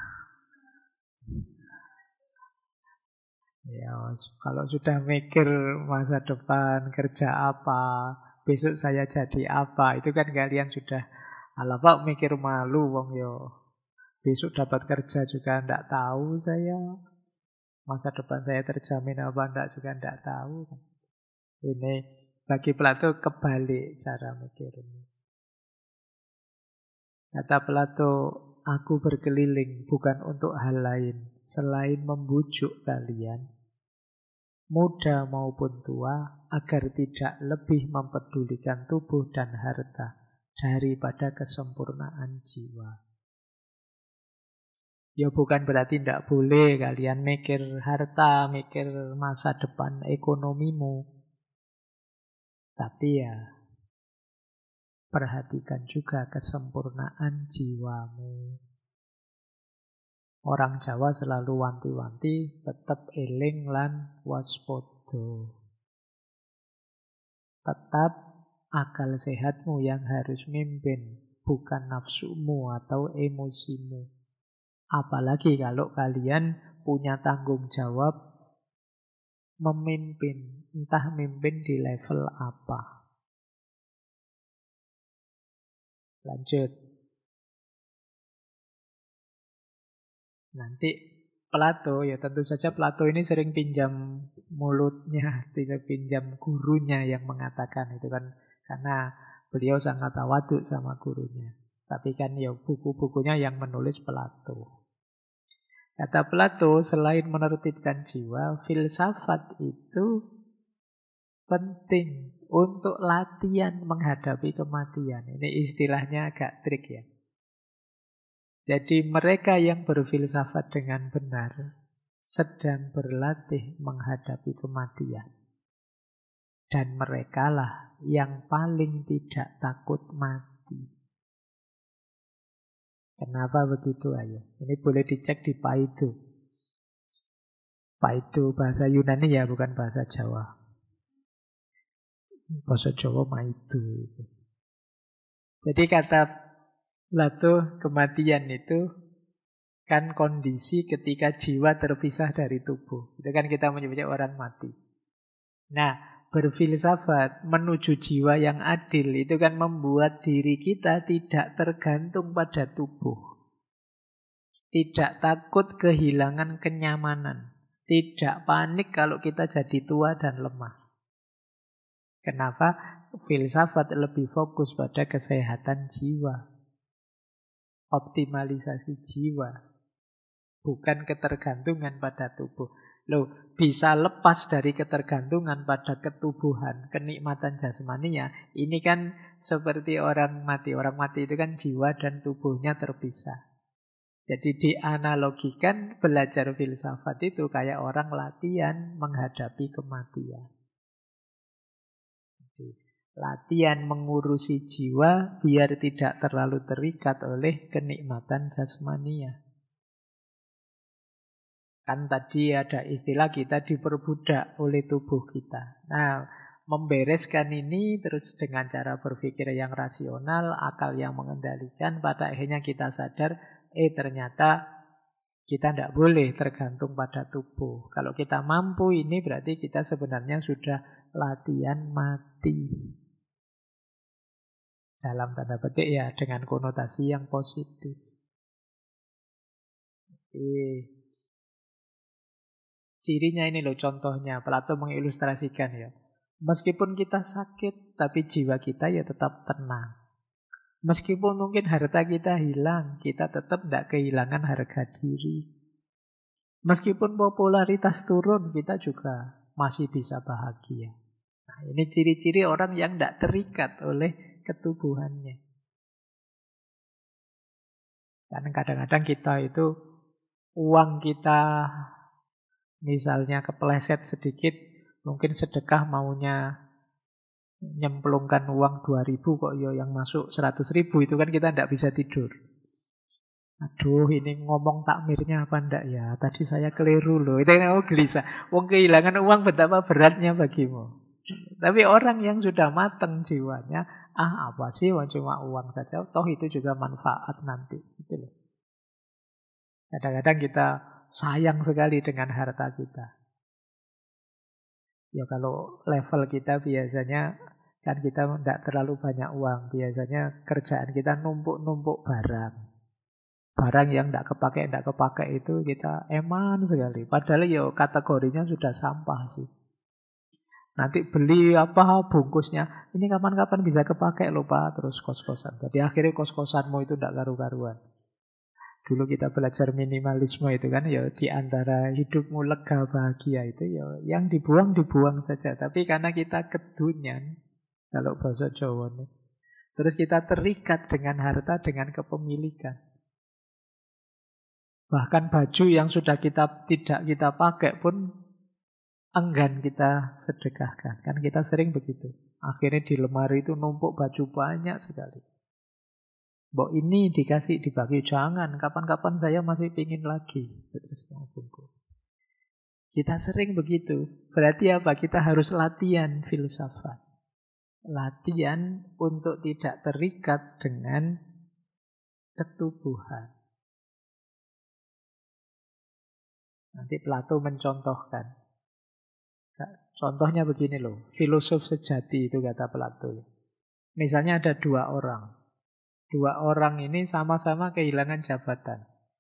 Ya, kalau sudah mikir masa depan, kerja apa, besok saya jadi apa, itu kan kalian sudah, alah Pak mikir malu wong yo. Besok dapat kerja juga ndak tahu saya. Masa depan saya terjamin apa ndak juga ndak tahu. Ini bagi Plato kebalik cara mikirnya. Kata Plato, aku berkeliling bukan untuk hal lain selain membujuk kalian, muda maupun tua, agar tidak lebih mempedulikan tubuh dan harta daripada kesempurnaan jiwa. Ya bukan berarti tidak boleh kalian mikir harta, mikir masa depan ekonomimu. Tapi ya perhatikan juga kesempurnaan jiwamu. Orang Jawa selalu wanti-wanti, tetap eling lan waspada. Tetap akal sehatmu yang harus mimpin, bukan nafsumu atau emosimu. Apalagi kalau kalian punya tanggung jawab memimpin, entah mimpin di level apa. Lanjut. Nanti Plato, ya tentu saja Plato ini sering pinjam mulutnya, tidak pinjam gurunya yang mengatakan itu kan. Karena beliau sangat tawaduk sama gurunya. Tapi kan ya buku-bukunya yang menulis Plato. Kata Plato, selain menertibkan jiwa, filsafat itu penting untuk latihan menghadapi kematian. Ini istilahnya agak trik ya. Jadi mereka yang berfilsafat dengan benar sedang berlatih menghadapi kematian. Dan merekalah yang paling tidak takut mati. Kenapa begitu ayo? Ini boleh dicek di Paido. Paido bahasa Yunani ya, bukan bahasa Jawa. Bahasa Jawa Maido. Jadi kata Plato, kematian itu kan kondisi ketika jiwa terpisah dari tubuh. Itu kan kita menyebutnya orang mati. Nah, berfilsafat menuju jiwa yang adil itu kan membuat diri kita tidak tergantung pada tubuh. Tidak takut kehilangan kenyamanan. Tidak panik kalau kita jadi tua dan lemah. Kenapa? Filsafat lebih fokus pada kesehatan jiwa. Optimalisasi jiwa. Bukan ketergantungan pada tubuh. Loh, bisa lepas dari ketergantungan pada ketubuhan, kenikmatan jasmania. Ini kan seperti orang mati. Orang mati itu kan jiwa dan tubuhnya terpisah. Jadi dianalogikan belajar filsafat itu kayak orang latihan menghadapi kematian. Jadi, latihan mengurusi jiwa biar tidak terlalu terikat oleh kenikmatan jasmania. Kan tadi ada istilah kita diperbudak oleh tubuh kita. Nah, membereskan ini terus dengan cara berpikir yang rasional, akal yang mengendalikan, pada akhirnya kita sadar, ternyata kita tidak boleh tergantung pada tubuh. Kalau kita mampu ini berarti kita sebenarnya sudah latihan mati. Dalam tanda petik ya, dengan konotasi yang positif. Cirinya ini loh contohnya, Plato mengilustrasikan ya. Meskipun kita sakit, tapi jiwa kita ya tetap tenang. Meskipun mungkin harta kita hilang, kita tetap tidak kehilangan harga diri. Meskipun popularitas turun, kita juga masih bisa bahagia. Nah, ini ciri-ciri orang yang tidak terikat oleh ketubuhannya. Karena kadang-kadang kita itu, uang kita misalnya kepleset sedikit, mungkin sedekah maunya nyemplungkan uang 2.000 kok yang masuk 100.000, itu kan kita tidak bisa tidur. Aduh, ini ngomong takmirnya apa ndak ya? Tadi saya keliru loh. Itu kan gelisah. Wong kehilangan uang betapa beratnya bagimu. Tapi orang yang sudah matang jiwanya, apa sih cuma uang saja, toh itu juga manfaat nanti. Gitu loh. Kadang-kadang kita sayang sekali dengan harta kita. Ya kalau level kita biasanya kan kita tidak terlalu banyak uang. Biasanya kerjaan kita numpuk-numpuk barang. Barang yang tidak kepake itu kita eman sekali. Padahal ya kategorinya sudah sampah sih. Nanti beli apa bungkusnya, ini kapan-kapan bisa kepake loh Pak, terus kos-kosan. Jadi akhirnya kos-kosanmu itu tidak karu-karuan. Dulu kita belajar minimalisme itu kan, ya di antara hidupmu lega bahagia itu ya yang dibuang saja. Tapi karena kita kedunyan, kalau bahasa Jawa nih, terus kita terikat dengan harta, dengan kepemilikan. Bahkan baju yang sudah tidak kita pakai pun enggan kita sedekahkan. Kan kita sering begitu. Akhirnya di lemari itu numpuk baju banyak sekali. Mbok ini dikasih dibagi, jangan. Kapan-kapan saya masih pingin lagi. Terus bungkus. Kita sering begitu. Berarti apa? Kita harus latihan filsafat. Latihan untuk tidak terikat dengan ketubuhan. Nanti Plato mencontohkan. Contohnya begini loh, filosof sejati itu kata Plato. Misalnya ada dua orang. Dua orang ini sama-sama kehilangan jabatan.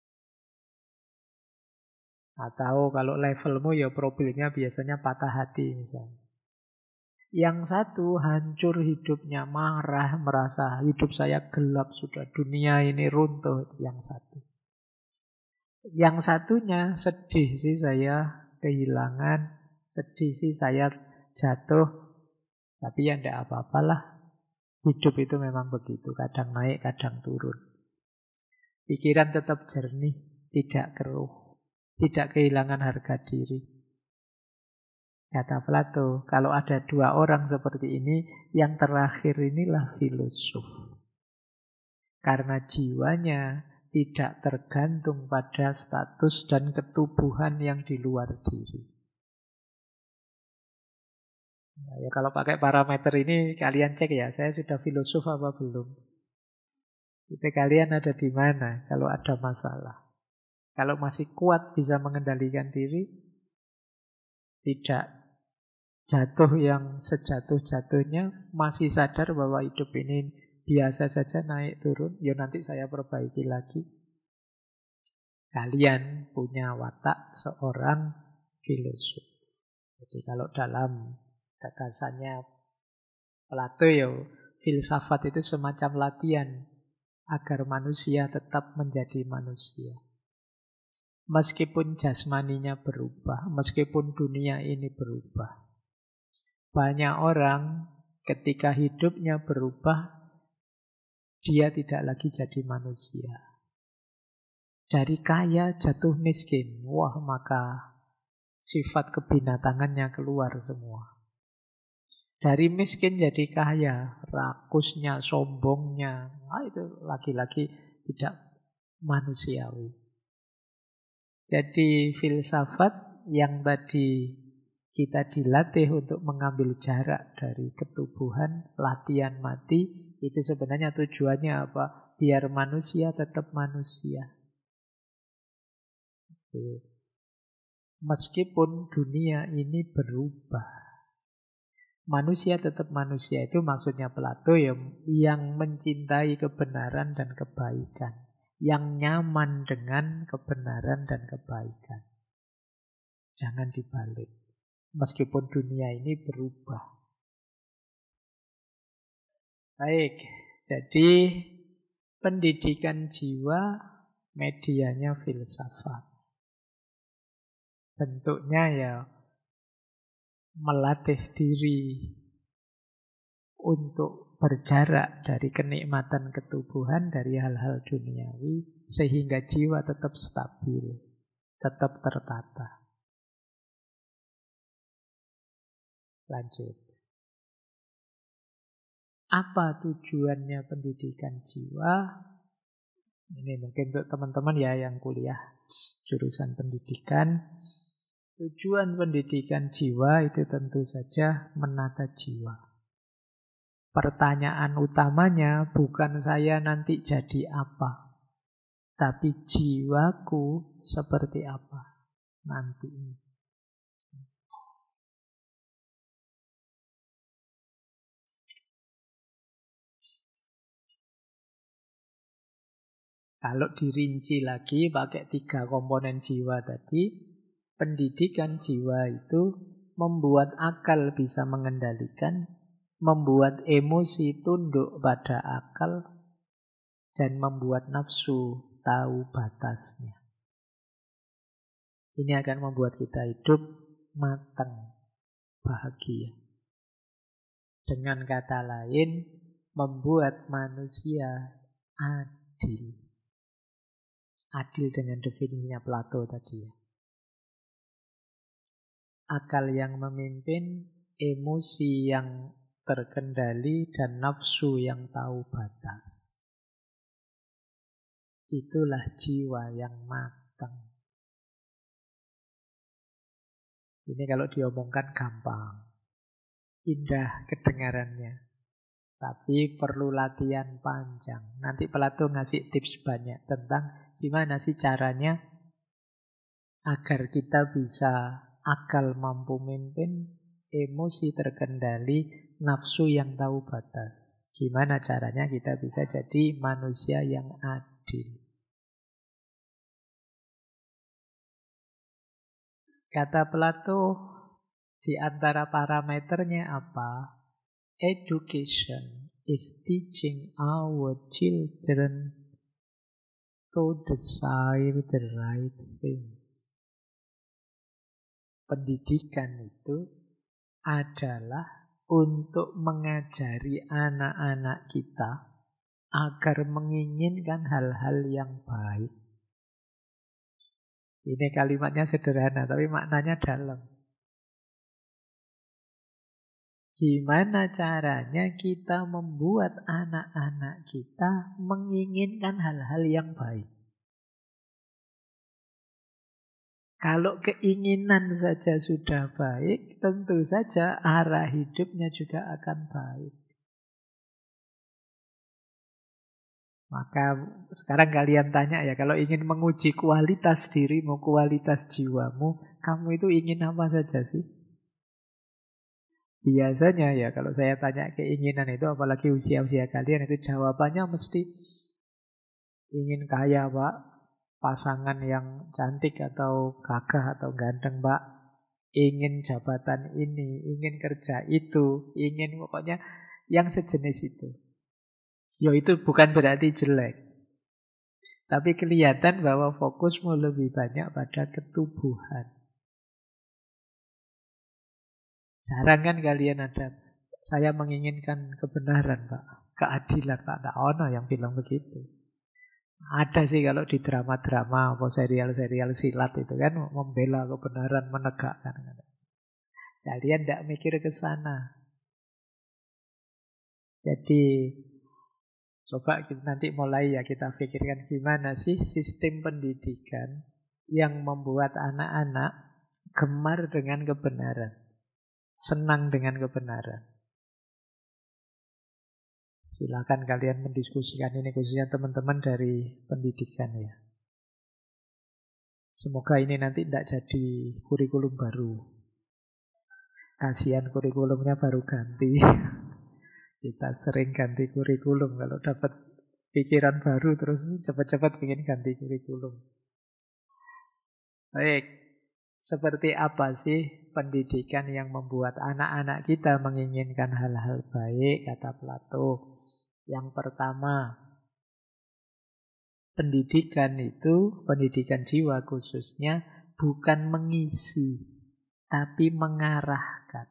Atau kalau levelmu ya problemnya biasanya patah hati misalnya. Yang satu hancur hidupnya, marah, merasa hidup saya gelap, sudah dunia ini runtuh. Yang satu. Yang satunya sedih sih saya kehilangan, sedih sih saya jatuh, tapi ya tidak apa-apalah. Hidup itu memang begitu, kadang naik, kadang turun. Pikiran tetap jernih, tidak keruh, tidak kehilangan harga diri. Kata Plato, kalau ada dua orang seperti ini, yang terakhir inilah filosof. Karena jiwanya tidak tergantung pada status dan ketubuhan yang di luar diri. Nah, ya kalau pakai parameter ini kalian cek ya, saya sudah filosof apa belum? Itu kalian ada di mana kalau ada masalah. Kalau masih kuat bisa mengendalikan diri, tidak jatuh yang sejatuh-jatuhnya, masih sadar bahwa hidup ini biasa saja naik turun, ya nanti saya perbaiki lagi. Kalian punya watak seorang filosof. Jadi kalau dalam gagasannya Plato ya, filsafat itu semacam latihan agar manusia tetap menjadi manusia. Meskipun jasmaninya berubah, meskipun dunia ini berubah. Banyak orang ketika hidupnya berubah, dia tidak lagi jadi manusia. Dari kaya jatuh miskin, wah maka sifat kebinatangannya keluar semua. Dari miskin jadi kaya, rakusnya, sombongnya, itu lagi-lagi tidak manusiawi. Jadi filsafat yang tadi kita dilatih untuk mengambil jarak dari ketubuhan, latihan mati, itu sebenarnya tujuannya apa? Biar manusia tetap manusia. Meskipun dunia ini berubah. Manusia tetap manusia, itu maksudnya Plato ya, yang mencintai kebenaran dan kebaikan, yang nyaman dengan kebenaran dan kebaikan. Jangan dibalik. Meskipun dunia ini berubah. Baik, jadi pendidikan jiwa medianya filsafat. Bentuknya ya melatih diri untuk berjarak dari kenikmatan ketubuhan, dari hal-hal duniawi, sehingga jiwa tetap stabil, tetap tertata. Lanjut. Apa tujuannya pendidikan jiwa? Ini mungkin untuk teman-teman ya yang kuliah jurusan pendidikan. Tujuan pendidikan jiwa itu tentu saja menata jiwa. Pertanyaan utamanya bukan saya nanti jadi apa, tapi jiwaku seperti apa nanti ini. Kalau dirinci lagi pakai 3 komponen jiwa tadi, pendidikan jiwa itu membuat akal bisa mengendalikan, membuat emosi tunduk pada akal, dan membuat nafsu tahu batasnya. Ini akan membuat kita hidup matang, bahagia. Dengan kata lain, membuat manusia adil. Adil dengan definisinya Plato tadi ya. Akal yang memimpin, emosi yang terkendali, dan nafsu yang tahu batas. Itulah jiwa yang matang. Ini kalau diomongkan gampang, indah kedengarannya, tapi perlu latihan panjang. Nanti Plato ngasih tips banyak tentang gimana sih caranya agar kita bisa akal mampu memimpin, emosi terkendali, nafsu yang tahu batas. Gimana caranya kita bisa jadi manusia yang adil. Kata Plato, di antara parameternya apa? Education is teaching our children to desire the right things. Pendidikan itu adalah untuk mengajari anak-anak kita agar menginginkan hal-hal yang baik. Ini kalimatnya sederhana, tapi maknanya dalam. Gimana caranya kita membuat anak-anak kita menginginkan hal-hal yang baik? Kalau keinginan saja sudah baik, tentu saja arah hidupnya juga akan baik. Maka sekarang kalian tanya ya, kalau ingin menguji kualitas dirimu, kualitas jiwamu, kamu itu ingin apa saja sih? Biasanya ya kalau saya tanya keinginan itu, apalagi usia-usia kalian, itu jawabannya mesti ingin kaya Pak, pasangan yang cantik atau gagah atau ganteng Pak, ingin jabatan ini, ingin kerja itu, ingin pokoknya yang sejenis itu. Ya itu bukan berarti jelek. Tapi kelihatan bahwa fokusmu lebih banyak pada ketubuhan. Jarang kan kalian ada, saya menginginkan kebenaran Pak, keadilan Pak. Nggak ada yang bilang begitu. Ada sih kalau di drama-drama atau serial-serial silat itu kan membela kebenaran, menegakkan. Kalian tidak mikir ke sana. Jadi coba nanti mulai ya kita pikirkan gimana sih sistem pendidikan yang membuat anak-anak gemar dengan kebenaran, senang dengan kebenaran. Silakan kalian mendiskusikan ini khususnya teman-teman dari pendidikan ya. Semoga ini nanti tidak jadi kurikulum baru. Kasihan kurikulumnya baru ganti. Kita sering ganti kurikulum kalau dapat pikiran baru terus cepat-cepat ingin ganti kurikulum. Baik, seperti apa sih pendidikan yang membuat anak-anak kita menginginkan hal-hal baik, kata Plato. Yang pertama, pendidikan itu, pendidikan jiwa khususnya, bukan mengisi, tapi mengarahkan.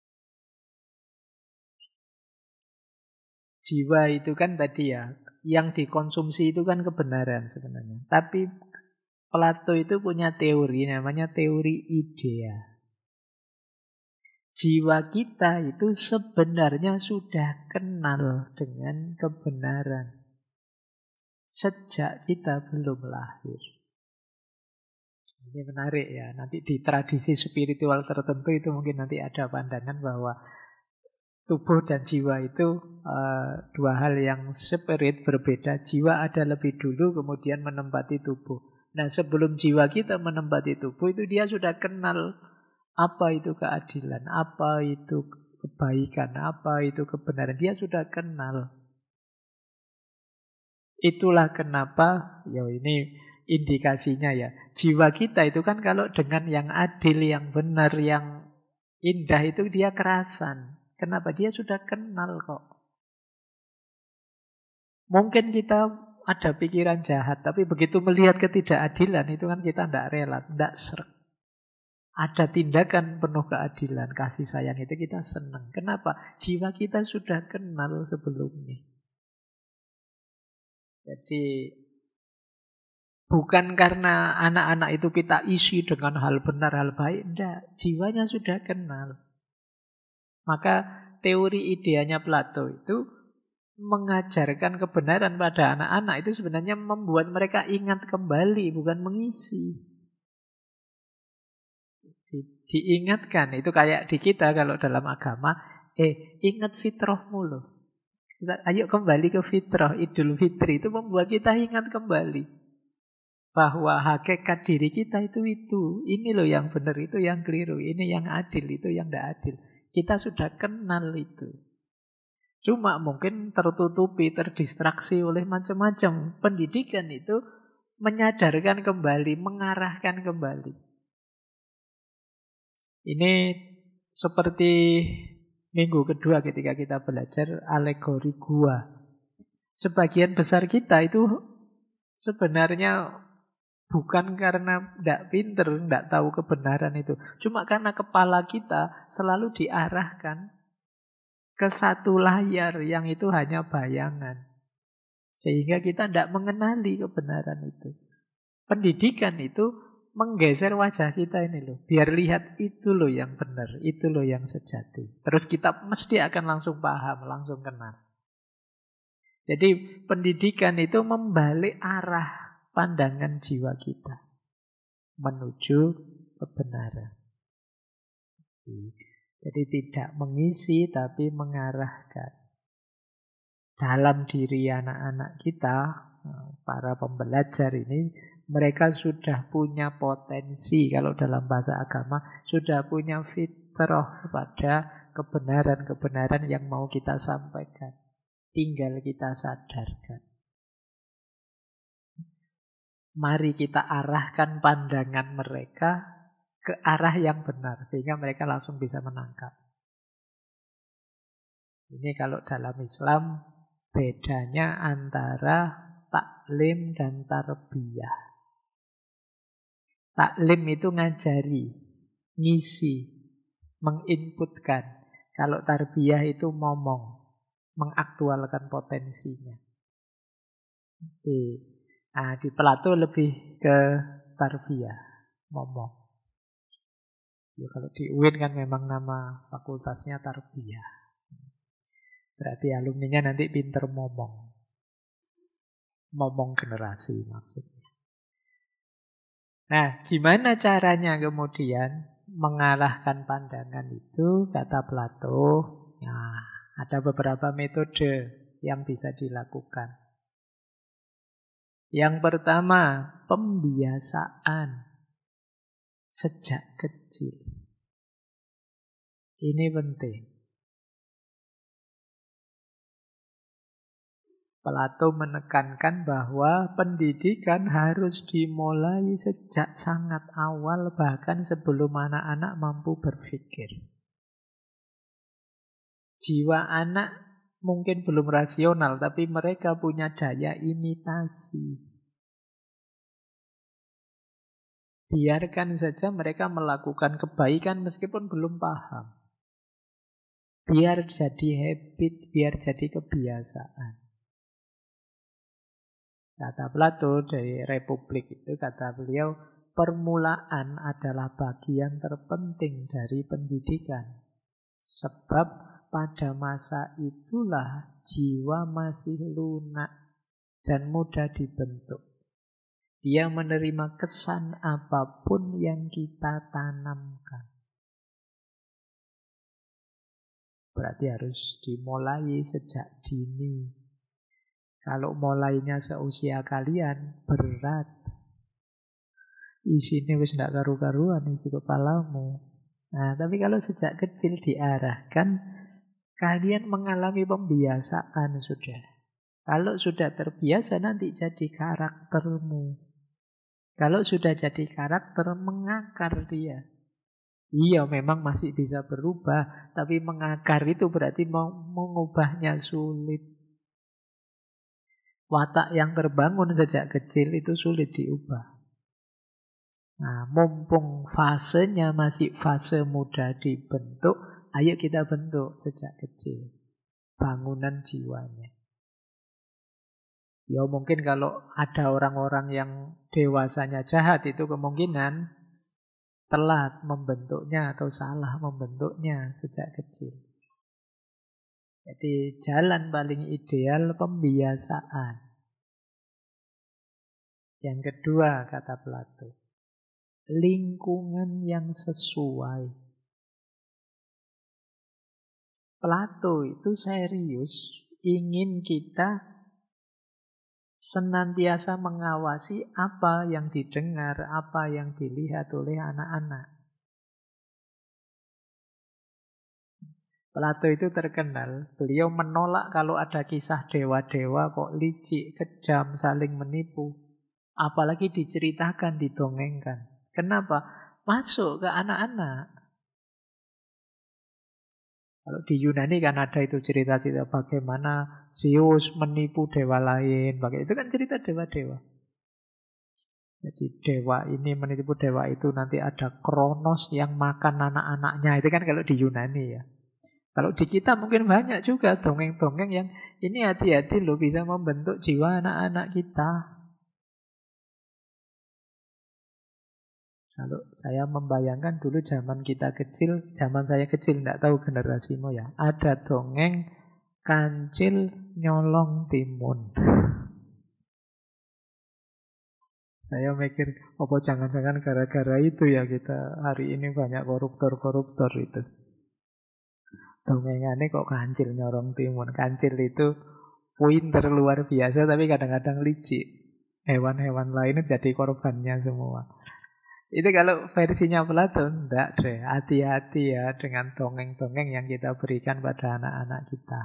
Jiwa itu kan tadi ya, yang dikonsumsi itu kan kebenaran sebenarnya. Tapi Plato itu punya teori, namanya teori idea. Jiwa kita itu sebenarnya sudah kenal dengan kebenaran sejak kita belum lahir. Ini menarik ya, nanti di tradisi spiritual tertentu itu mungkin nanti ada pandangan bahwa tubuh dan jiwa itu dua hal yang separate, berbeda. Jiwa ada lebih dulu, kemudian menempati tubuh. Nah, sebelum jiwa kita menempati tubuh itu dia sudah kenal apa itu keadilan, apa itu kebaikan, apa itu kebenaran. Dia sudah kenal. Itulah kenapa, ya ini indikasinya ya. Jiwa kita itu kan kalau dengan yang adil, yang benar, yang indah itu dia kerasan. Kenapa? Dia sudah kenal kok. Mungkin kita ada pikiran jahat, tapi begitu melihat ketidakadilan itu kan kita tidak rela, tidak srek. Ada tindakan penuh keadilan, kasih sayang itu kita senang. Kenapa? Jiwa kita sudah kenal sebelumnya. Jadi bukan karena anak-anak itu kita isi dengan hal benar, hal baik. Tidak, jiwanya sudah kenal. Maka teori ideanya Plato itu mengajarkan kebenaran pada anak-anak itu sebenarnya membuat mereka ingat kembali, bukan mengisi. Diingatkan, itu kayak di kita kalau dalam agama, ingat fitrahmu loh. Ayo kembali ke fitrah, Idul Fitri itu membuat kita ingat kembali bahwa hakikat diri kita itu. Ini loh yang benar, itu yang keliru, ini yang adil, itu yang tidak adil. Kita sudah kenal itu. Cuma mungkin tertutupi, terdistraksi oleh macam-macam. Pendidikan itu menyadarkan kembali, mengarahkan kembali. Ini seperti minggu kedua ketika kita belajar alegori gua. Sebagian besar kita itu sebenarnya bukan karena tidak pinter, tidak tahu kebenaran itu. Cuma karena kepala kita selalu diarahkan ke satu layar yang itu hanya bayangan. Sehingga kita tidak mengenali kebenaran itu. Pendidikan itu menggeser wajah kita ini loh. Biar lihat itu loh yang benar, itu loh yang sejati. Terus kita mesti akan langsung paham, langsung kenal. Jadi pendidikan itu membalik arah pandangan jiwa kita menuju kebenaran. Jadi tidak mengisi tapi mengarahkan. Dalam diri anak-anak kita, para pembelajar ini, mereka sudah punya potensi, kalau dalam bahasa agama, sudah punya fitrah pada kebenaran-kebenaran yang mau kita sampaikan. Tinggal kita sadarkan. Mari kita arahkan pandangan mereka ke arah yang benar, sehingga mereka langsung bisa menangkap. Ini kalau dalam Islam, bedanya antara taklim dan tarbiyah. Taklim itu ngajari, ngisi, menginputkan. Kalau tarbiyah itu ngomong, mengaktualkan potensinya. Di Plato lebih ke tarbiyah, ngomong. Ya, kalau di UIN kan memang nama fakultasnya tarbiyah. Berarti alumninya nanti pinter ngomong. Ngomong generasi maksudnya. Nah, gimana caranya kemudian mengalahkan pandangan itu, kata Plato? Nah, ada beberapa metode yang bisa dilakukan. Yang pertama, pembiasaan sejak kecil. Ini penting. Plato menekankan bahwa pendidikan harus dimulai sejak sangat awal, bahkan sebelum anak-anak mampu berpikir. Jiwa anak mungkin belum rasional, tapi mereka punya daya imitasi. Biarkan saja mereka melakukan kebaikan meskipun belum paham. Biar jadi habit, biar jadi kebiasaan. Kata Plato dari Republik itu, kata beliau, permulaan adalah bagian terpenting dari pendidikan. Sebab pada masa itulah jiwa masih lunak dan mudah dibentuk. Dia menerima kesan apapun yang kita tanamkan. Berarti harus dimulai sejak dini. Kalau mulainya seusia kalian, berat. Isinya wis ndak karu-karuan isi kepalamu. Nah, tapi kalau sejak kecil diarahkan, kalian mengalami pembiasaan sudah. Kalau sudah terbiasa nanti jadi karaktermu. Kalau sudah jadi karakter, mengakar dia. Iya, memang masih bisa berubah, tapi mengakar itu berarti mengubahnya sulit. Watak yang terbangun sejak kecil itu sulit diubah. Nah, mumpung fasenya masih fase muda dibentuk, ayo kita bentuk sejak kecil. Bangunan jiwanya. Ya mungkin kalau ada orang-orang yang dewasanya jahat itu kemungkinan telat membentuknya atau salah membentuknya sejak kecil. Jadi jalan paling ideal pembiasaan. Yang kedua kata Plato, lingkungan yang sesuai. Plato itu serius ingin kita senantiasa mengawasi apa yang didengar, apa yang dilihat oleh anak-anak. Plato itu terkenal, beliau menolak kalau ada kisah dewa-dewa kok licik, kejam, saling menipu. Apalagi diceritakan, didongengkan. Kenapa? Masuk ke anak-anak. Kalau di Yunani kan ada itu cerita-cerita bagaimana Zeus menipu dewa lain. Itu kan cerita dewa-dewa. Jadi dewa ini menipu dewa itu, nanti ada Kronos yang makan anak-anaknya. Itu kan kalau di Yunani ya. Kalau di kita mungkin banyak juga dongeng-dongeng yang ini hati-hati loh bisa membentuk jiwa anak-anak kita. Kalau saya membayangkan dulu zaman kita kecil, zaman saya kecil, tidak tahu generasimu ya. Ada dongeng kancil nyolong timun. Saya mikir, apa jangan-jangan gara-gara itu ya kita hari ini banyak koruptor-koruptor itu. Dongengannya kok kancil nyorong timun. Kancil itu pinter luar biasa tapi kadang-kadang licik. Hewan-hewan lain jadi korbannya semua. Itu kalau versinya Plato, enggak deh. Hati-hati ya dengan dongeng-dongeng yang kita berikan pada anak-anak kita.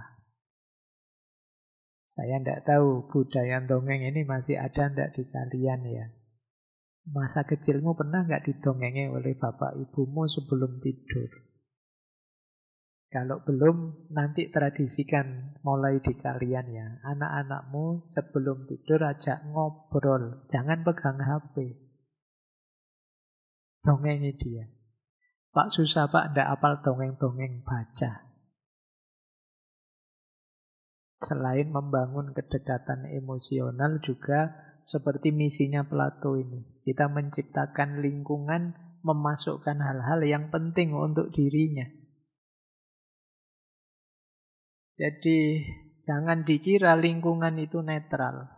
Saya enggak tahu budaya dongeng ini masih ada enggak di kalian ya. Masa kecilmu pernah enggak didongengi oleh bapak ibumu sebelum tidur? Kalau belum, nanti tradisikan mulai di kalian ya. Anak-anakmu sebelum tidur ajak ngobrol. Jangan pegang HP. Dongengi dia. Pak susah pak, ndak apal dongeng-dongeng, baca. Selain membangun kedekatan emosional juga seperti misinya Plato ini. Kita menciptakan lingkungan, memasukkan hal-hal yang penting untuk dirinya. Jadi jangan dikira lingkungan itu netral.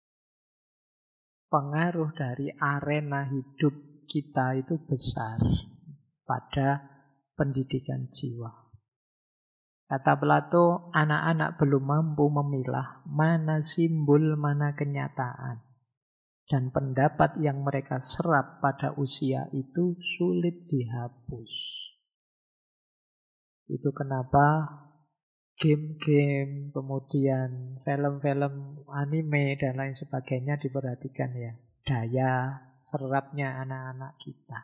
Pengaruh dari arena hidup kita itu besar pada pendidikan jiwa. Kata Plato, anak-anak belum mampu memilah mana simbol, mana kenyataan. Dan pendapat yang mereka serap pada usia itu sulit dihapus. Itu kenapa game-game, kemudian film-film anime dan lain sebagainya diperhatikan ya. Daya serapnya anak-anak kita.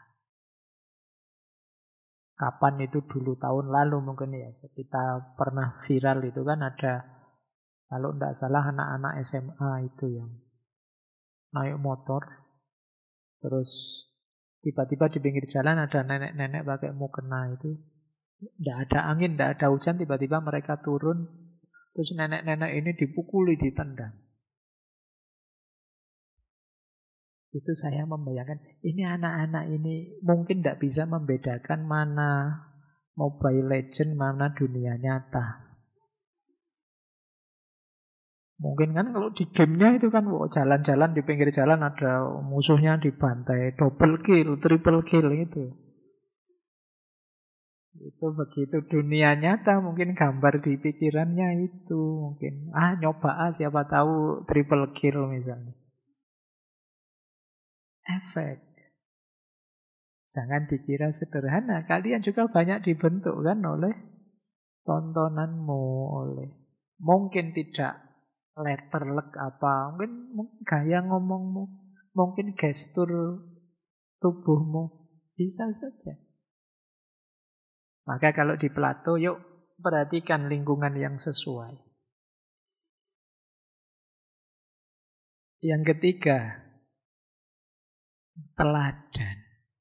Kapan itu dulu, tahun lalu mungkin ya, kita pernah viral itu kan ada, kalau tidak salah anak-anak SMA itu yang naik motor, terus tiba-tiba di pinggir jalan ada nenek-nenek pakai mukena itu. Tidak ada angin, tidak ada hujan, tiba-tiba mereka turun, terus nenek-nenek ini dipukuli, ditendang. Itu saya membayangkan, ini anak-anak ini mungkin tidak bisa membedakan mana Mobile Legend, mana dunia nyata. Mungkin kan kalau di gamenya itu kan jalan-jalan di pinggir jalan ada musuhnya dibantai, double kill, triple kill itu. Itu begitu dunia nyata mungkin gambar di pikirannya itu. Mungkin, nyoba siapa tahu triple kill misalnya. Efek. Jangan dikira sederhana. Kalian juga banyak dibentuk kan oleh tontonanmu, oleh mungkin tidak letterlek apa, mungkin gaya ngomongmu, mungkin gestur tubuhmu, bisa saja. Maka kalau di Plato, yuk perhatikan lingkungan yang sesuai. Yang ketiga, teladan.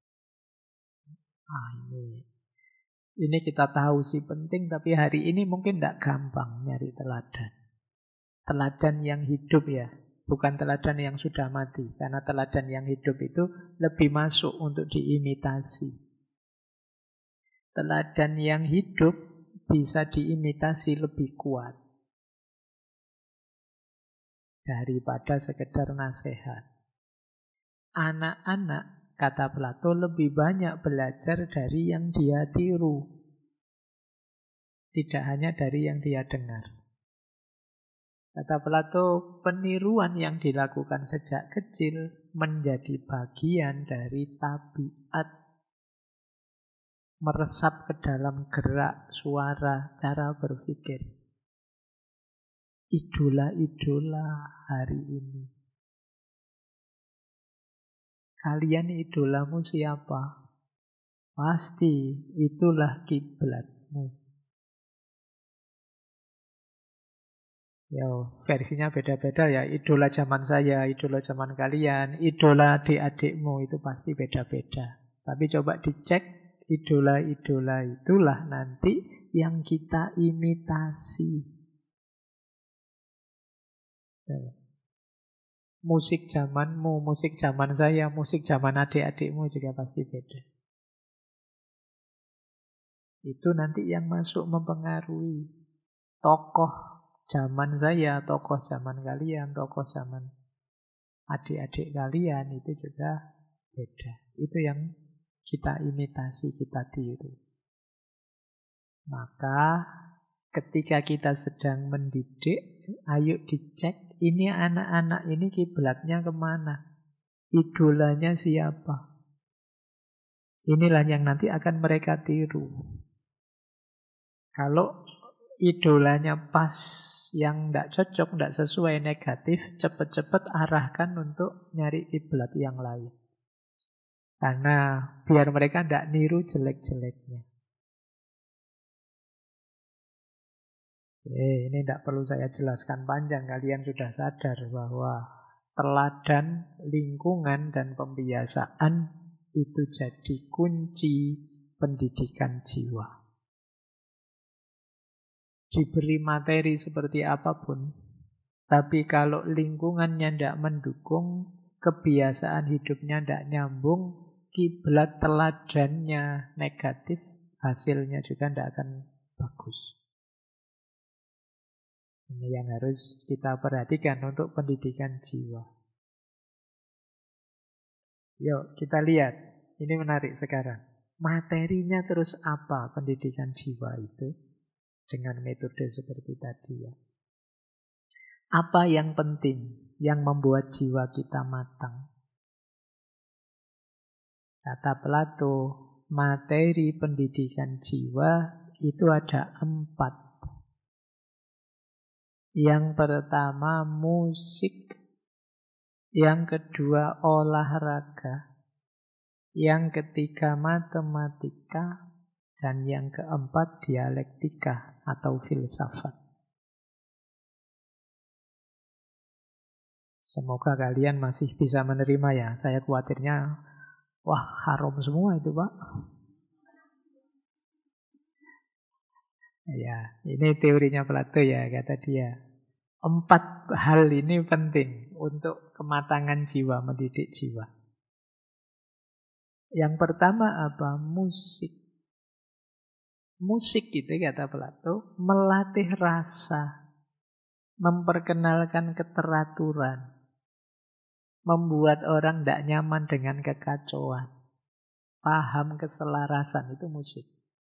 Ini kita tahu sih penting, tapi hari ini mungkin tidak gampang nyari teladan. Teladan yang hidup ya, bukan teladan yang sudah mati. Karena teladan yang hidup itu lebih masuk untuk diimitasi. Teladan yang hidup bisa diimitasi lebih kuat daripada sekedar nasihat. Anak-anak, kata Plato, lebih banyak belajar dari yang dia tiru, tidak hanya dari yang dia dengar. Kata Plato, peniruan yang dilakukan sejak kecil menjadi bagian dari tabiat, meresap ke dalam gerak, suara, cara berpikir. Idola-idola hari ini. Kalian idolamu siapa? Pasti itulah kiblatmu. Versinya beda-beda ya. Idola zaman saya, idola zaman kalian, idola adik-adikmu itu pasti beda-beda. Tapi coba dicek. Idola-idola itulah nanti yang kita imitasi. Musik zamanmu, musik zaman saya, musik zaman adik-adikmu juga pasti beda. Itu nanti yang masuk mempengaruhi. Tokoh zaman saya, tokoh zaman kalian, tokoh zaman adik-adik kalian itu juga beda. Itu yang kita imitasi, kita tiru. Maka ketika kita sedang mendidik, ayo dicek ini anak-anak ini kiblatnya kemana, idolanya siapa. Inilah yang nanti akan mereka tiru. Kalau idolanya pas, yang tidak cocok, tidak sesuai, negatif, cepat-cepat arahkan untuk nyari kiblat yang lain. Karena biar mereka tidak niru jelek-jeleknya. Ini tidak perlu saya jelaskan panjang. Kalian sudah sadar bahwa teladan, lingkungan, dan pembiasaan itu jadi kunci pendidikan jiwa. Diberi materi seperti apapun, tapi kalau lingkungannya tidak mendukung, kebiasaan hidupnya tidak nyambung, kiblat teladannya negatif, hasilnya juga tidak akan bagus. Ini yang harus kita perhatikan untuk pendidikan jiwa. Yuk kita lihat, ini menarik sekarang. Materinya terus apa pendidikan jiwa itu? Dengan metode seperti tadi ya. Apa yang penting, yang membuat jiwa kita matang? Kata Plato, materi pendidikan jiwa itu ada 4. Yang pertama musik, yang kedua olahraga, yang ketiga matematika, dan yang keempat dialektika atau filsafat. Semoga kalian masih bisa menerima ya. Saya khawatirnya, wah haram semua itu Pak. Ya, ini teorinya Plato ya, kata dia. 4 hal ini penting untuk kematangan jiwa, mendidik jiwa. Yang pertama apa? Musik. Musik itu kata Plato melatih rasa, memperkenalkan keteraturan, membuat orang tidak nyaman dengan kekacauan, paham keselarasan, itu musik.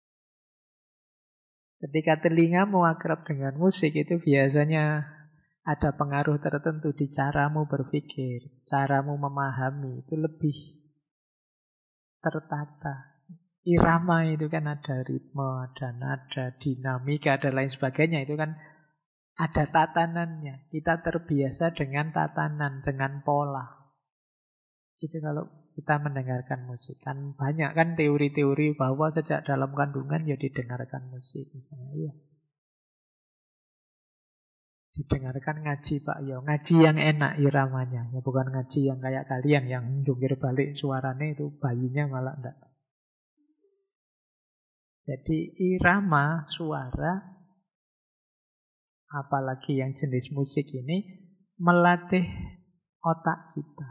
Ketika telingamu akrab dengan musik itu biasanya ada pengaruh tertentu di caramu berpikir, caramu memahami, itu lebih tertata. Irama itu kan ada ritme, ada nada, dinamika, dan lain sebagainya. Itu kan ada tatanannya. Kita terbiasa dengan tatanan, dengan pola. Itu kalau kita mendengarkan musik. Kan banyak kan teori-teori bahwa sejak dalam kandungan ya didengarkan musik. Misalnya, iya. Didengarkan ngaji Pak Yo, ngaji yang enak iramanya, ya bukan ngaji yang kayak kalian yang jungkir balik suaranya itu bayinya malah enggak. Jadi irama suara, apalagi yang jenis musik ini, melatih otak kita,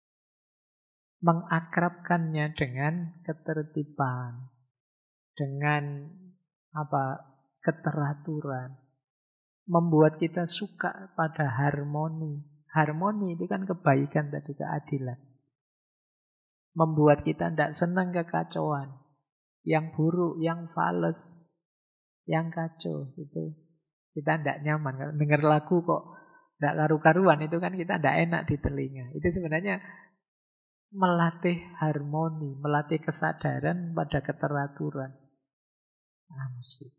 mengakrabkannya dengan ketertiban, dengan keteraturan. Membuat kita suka pada harmoni. Harmoni itu kan kebaikan tadi, keadilan. Membuat kita tidak senang kekacauan. Yang buruk, yang fales, yang kacau. Itu kita tidak nyaman. Kalau dengar lagu kok tidak karu-karuan, itu kan kita tidak enak di telinga. Itu sebenarnya melatih harmoni, melatih kesadaran pada keteraturan. Musik.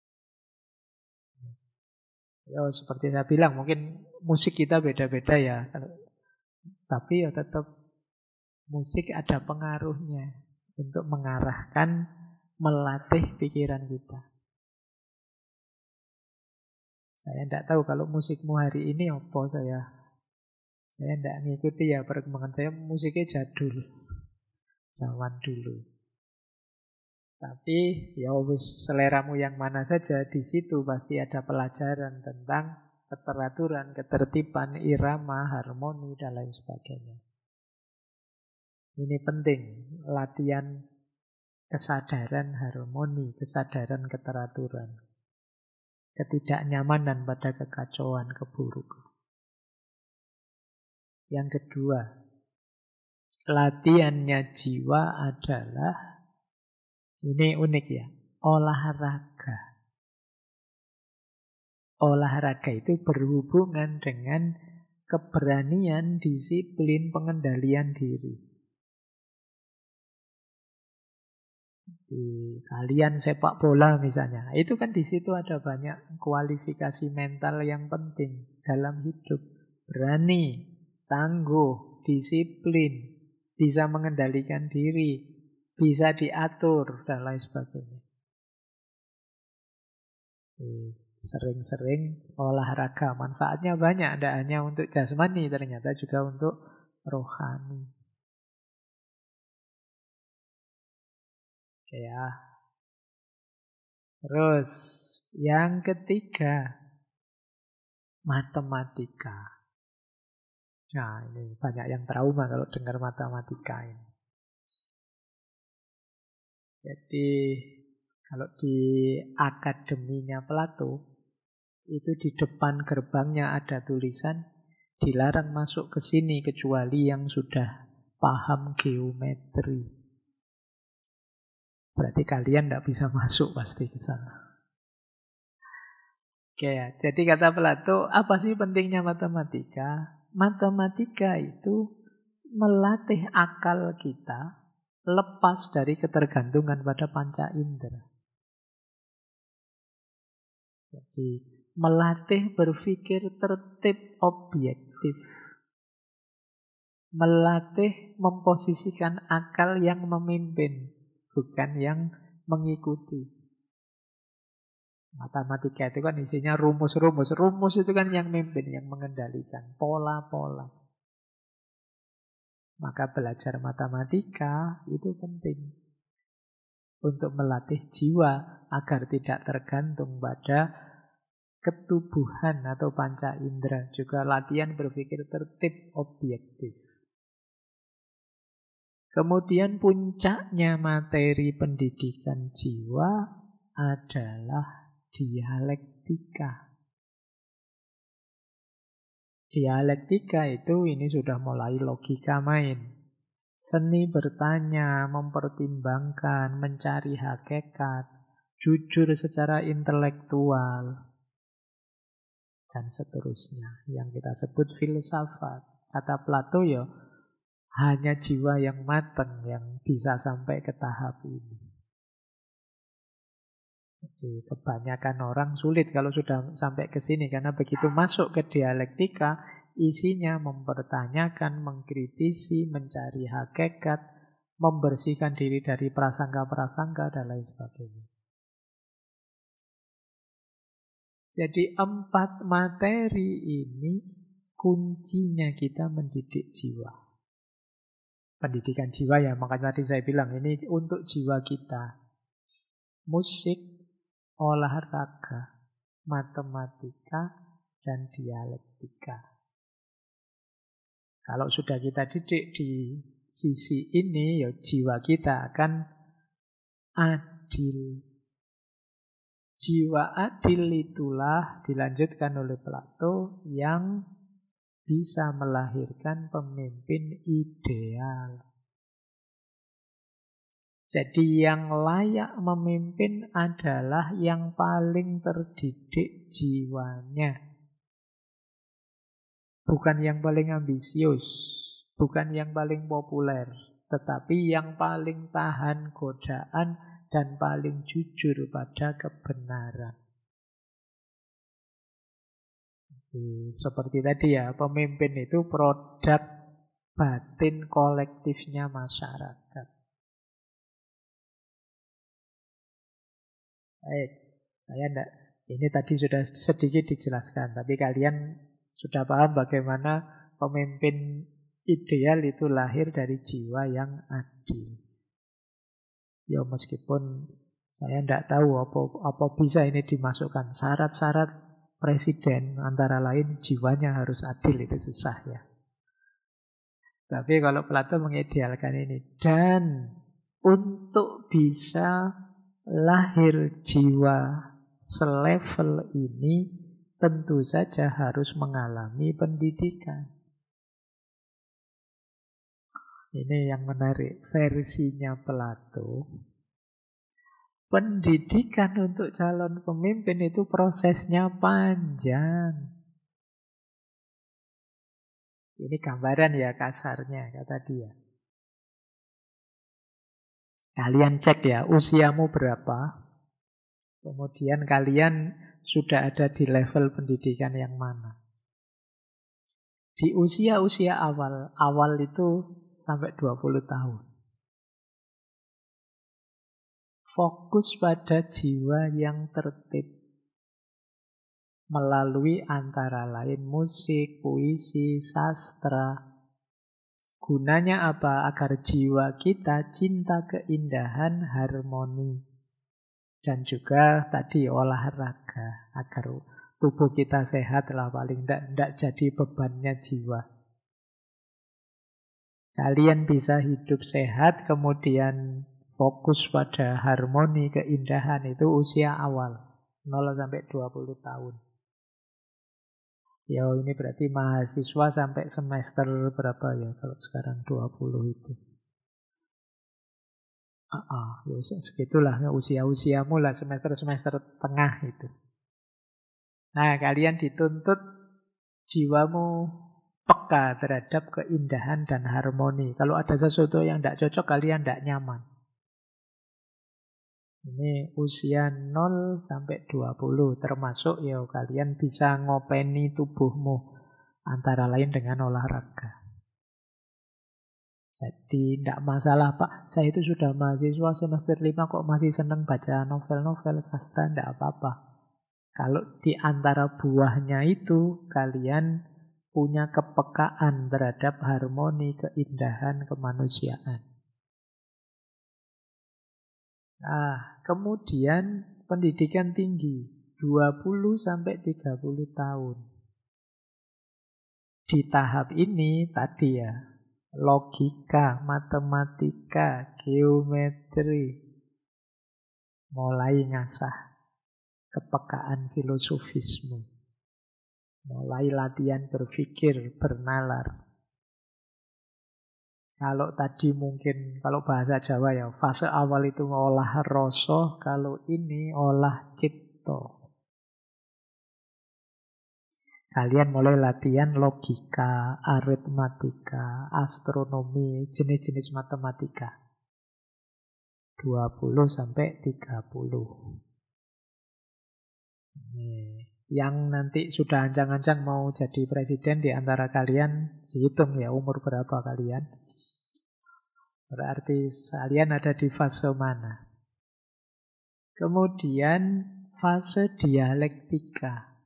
Ya, seperti saya bilang, mungkin musik kita beda-beda ya. Tapi ya tetap musik ada pengaruhnya untuk mengarahkan, melatih pikiran kita. Saya tidak tahu kalau musikmu hari ini apa saya tidak ngikuti ya perkembangan saya, musiknya jadul. Zaman dulu. Tapi ya wis seleramu yang mana saja, di situ pasti ada pelajaran tentang keteraturan, ketertiban, irama, harmoni, dan lain sebagainya. Ini penting, latihan kesadaran harmoni, kesadaran keteraturan, ketidaknyamanan pada kekacauan, keburukan. Yang kedua, latihannya jiwa adalah, ini unik ya, olahraga. Olahraga itu berhubungan dengan keberanian, disiplin, pengendalian diri. Di kalian sepak bola misalnya, itu kan di situ ada banyak kualifikasi mental yang penting dalam hidup. Berani, tangguh, disiplin, bisa mengendalikan diri, bisa diatur, dan lain sebagainya. Sering-sering olahraga, manfaatnya banyak, tidak hanya untuk jasmani, ternyata juga untuk rohani. Oke ya. Terus yang ketiga, matematika. Nah, ini banyak yang trauma kalau dengar matematika ini. Jadi kalau di akademinya Plato, itu di depan gerbangnya ada tulisan, dilarang masuk ke sini kecuali yang sudah paham geometri. Berarti kalian tidak bisa masuk pasti ke sana. Oke, jadi kata Plato, apa sih pentingnya matematika? Matematika itu melatih akal kita lepas dari ketergantungan pada panca indera. Jadi melatih berpikir tertib objektif. Melatih memposisikan akal yang memimpin, bukan yang mengikuti. Matematika itu kan isinya rumus-rumus. Rumus itu kan yang mimpin, yang mengendalikan. Pola-pola. Maka belajar matematika itu penting. Untuk melatih jiwa agar tidak tergantung pada ketubuhan atau panca indera. Juga latihan berpikir tertib objektif. Kemudian puncaknya materi pendidikan jiwa adalah dialektika. Dialektika itu ini sudah mulai logika main. Seni bertanya, mempertimbangkan, mencari hakikat, jujur secara intelektual, dan seterusnya. Yang kita sebut filsafat. Kata Plato ya, hanya jiwa yang matang yang bisa sampai ke tahap ini. Jadi kebanyakan orang sulit kalau sudah sampai ke sini, karena begitu masuk ke dialektika, isinya mempertanyakan, mengkritisi, mencari hakikat, membersihkan diri dari prasangka-prasangka, dan lain sebagainya. Jadi 4 materi ini kuncinya kita mendidik jiwa. Pendidikan jiwa ya, makanya tadi saya bilang ini untuk jiwa kita. Musik, olahraga, matematika, dan dialektika. Kalau sudah kita didik di sisi ini, ya jiwa kita akan adil. Jiwa adil itulah dilanjutkan oleh Plato yang bisa melahirkan pemimpin ideal. Jadi yang layak memimpin adalah yang paling terdidik jiwanya. Bukan yang paling ambisius, bukan yang paling populer, tetapi yang paling tahan godaan dan paling jujur pada kebenaran. Jadi, seperti tadi ya, pemimpin itu produk batin kolektifnya masyarakat. Baik, saya enggak, ini tadi sudah sedikit dijelaskan, tapi kalian sudah paham bagaimana pemimpin ideal itu lahir dari jiwa yang adil. Ya meskipun saya tidak tahu apa bisa ini dimasukkan. Syarat-syarat presiden antara lain jiwanya harus adil, itu susah ya. Tapi kalau Plato mengidealkan ini. Dan untuk bisa lahir jiwa selevel ini tentu saja harus mengalami pendidikan. Ini yang menarik, versinya Plato. Pendidikan untuk calon pemimpin itu prosesnya panjang. Ini gambaran ya kasarnya, kata dia. Kalian cek ya, usiamu berapa? Kemudian kalian sudah ada di level pendidikan yang mana? Di usia-usia awal itu sampai 20 tahun. Fokus pada jiwa yang tertib. Melalui antara lain musik, puisi, sastra. Gunanya apa? Agar jiwa kita cinta keindahan, harmoni. Dan juga tadi olahraga. Agar tubuh kita sehat lah, paling tidak jadi bebannya jiwa. Kalian bisa hidup sehat, kemudian fokus pada harmoni, keindahan, itu usia awal. 0 sampai 20 tahun. Ya ini berarti mahasiswa sampai semester berapa ya kalau sekarang 20 itu. Ya segitulah usia-usiamu lah, semester-semester tengah itu. Nah, kalian dituntut jiwamu peka terhadap keindahan dan harmoni. Kalau ada sesuatu yang tidak cocok, kalian tidak nyaman. Ini usia 0 sampai 20, termasuk ya kalian bisa ngopeni tubuhmu antara lain dengan olahraga. Jadi tidak masalah, Pak, saya itu sudah mahasiswa semester 5 kok masih senang baca novel-novel sastra, tidak apa-apa. Kalau di antara buahnya itu kalian punya kepekaan terhadap harmoni, keindahan, kemanusiaan. Nah, kemudian pendidikan tinggi 20 sampai 30 tahun. Di tahap ini tadi ya, logika, matematika, geometri mulai ngasah kepekaan filosofisme. Mulai latihan berpikir, bernalar. Kalau tadi mungkin, kalau bahasa Jawa ya, fase awal itu olah rasa, kalau ini olah cipta. Kalian mulai latihan logika, aritmatika, astronomi, jenis-jenis matematika. 20 sampai 30. Yang nanti sudah ancang-ancang mau jadi presiden di antara kalian, dihitung ya umur berapa kalian. Berarti kalian ada di fase mana? Kemudian fase dialektika.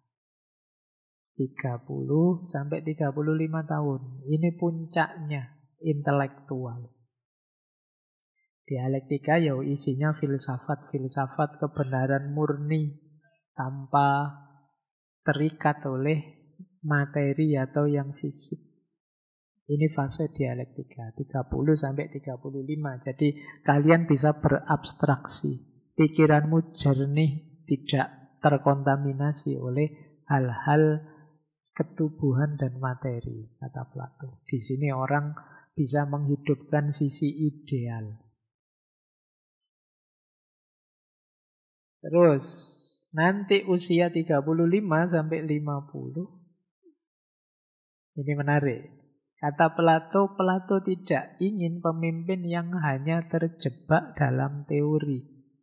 30 sampai 35 tahun. Ini puncaknya intelektual. Dialektika ya isinya filsafat kebenaran murni tanpa terikat oleh materi atau yang fisik. Ini fase dialektika, 30 sampai 35. Jadi kalian bisa berabstraksi. Pikiranmu jernih, tidak terkontaminasi oleh hal-hal ketubuhan dan materi, kata Plato. Di sini orang bisa menghidupkan sisi ideal. Terus, nanti usia 35 sampai 50. Ini menarik. Kata Plato tidak ingin pemimpin yang hanya terjebak dalam teori.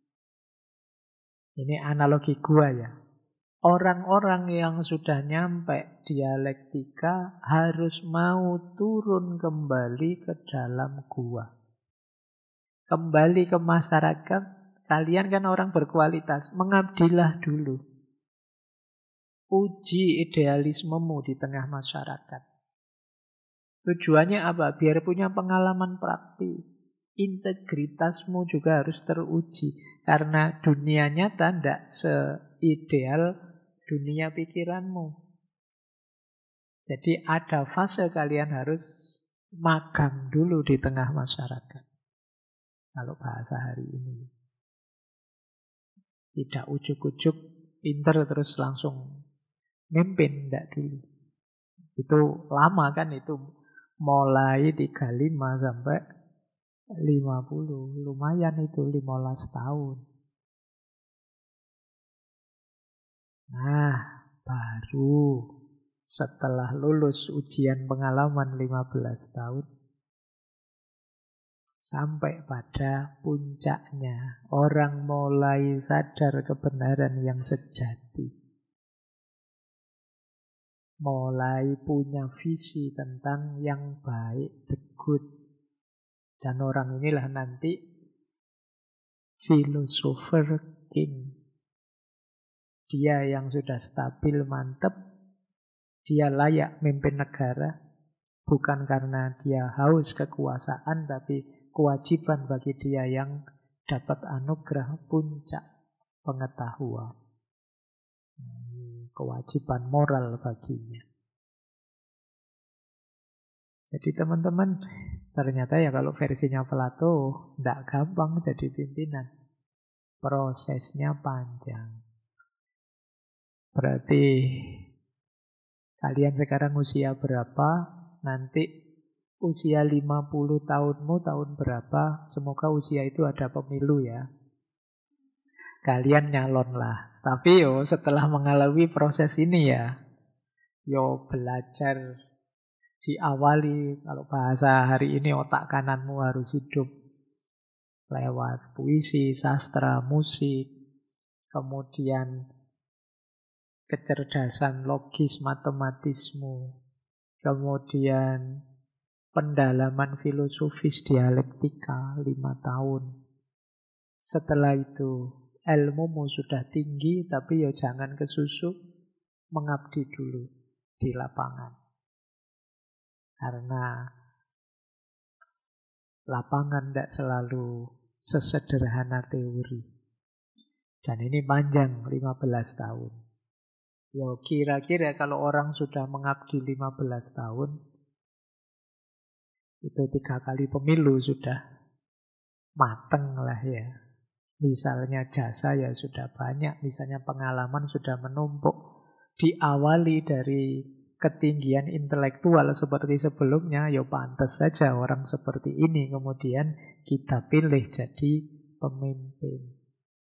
Ini analogi gua ya. Orang-orang yang sudah nyampe dialektika harus mau turun kembali ke dalam gua. Kembali ke masyarakat, kalian kan orang berkualitas, mengabdilah dulu. Uji idealismemu di tengah masyarakat. Tujuannya apa? Biar punya pengalaman praktis. Integritasmu juga harus teruji. Karena dunia nyata tidak seideal dunia pikiranmu. Jadi ada fase kalian harus magang dulu di tengah masyarakat. Kalau bahasa hari ini. Tidak ujuk-ujuk pinter terus langsung mimpin, tidak dulu. Itu lama kan, itu mulai 35 sampai 50. Lumayan itu 15 tahun. Nah, baru setelah lulus ujian pengalaman 15 tahun, sampai pada puncaknya, orang mulai sadar kebenaran yang sejati. Mulai punya visi tentang yang baik, the good. Dan orang inilah nanti philosopher king. Dia yang sudah stabil, mantep. Dia layak memimpin negara. Bukan karena dia haus kekuasaan, tapi kewajiban bagi dia yang dapat anugerah puncak pengetahuan. Kewajiban moral baginya. Jadi teman-teman, ternyata ya kalau versinya Plato, tidak gampang jadi pimpinan. Prosesnya panjang. Berarti kalian sekarang usia berapa? Nanti usia 50 tahunmu tahun berapa? Semoga usia itu ada pemilu ya. Kalian nyalonlah. Tapi setelah mengalami proses ini ya, belajar diawali, kalau bahasa hari ini otak kananmu harus hidup. lewat puisi, sastra, musik, kemudian kecerdasan logis matematismu, kemudian pendalaman filosofis dialektika 5 tahun. Setelah itu ilmumu sudah tinggi, tapi ya jangan kesusuk, mengabdi dulu di lapangan. Karena lapangan tidak selalu sesederhana teori. Dan ini panjang, 15 tahun. Ya kira-kira kalau orang sudah mengabdi 15 tahun, itu 3 kali pemilu sudah mateng lah ya. Misalnya jasa ya sudah banyak, misalnya pengalaman sudah menumpuk. Diawali dari ketinggian intelektual seperti sebelumnya, ya pantas saja orang seperti ini kemudian kita pilih jadi pemimpin.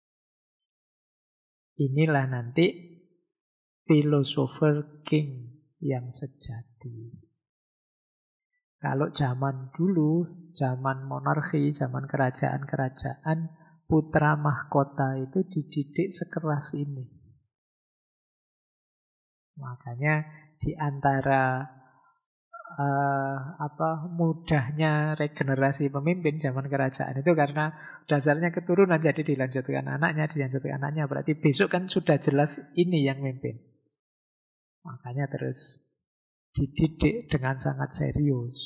Inilah nanti philosopher king yang sejati. Kalau zaman dulu, zaman monarki, zaman kerajaan-kerajaan, putra mahkota itu dididik sekeras ini. Makanya di antara mudahnya regenerasi pemimpin zaman kerajaan itu karena dasarnya keturunan, jadi dilanjutkan anaknya, berarti besok kan sudah jelas ini yang mimpin. Makanya terus dididik dengan sangat serius.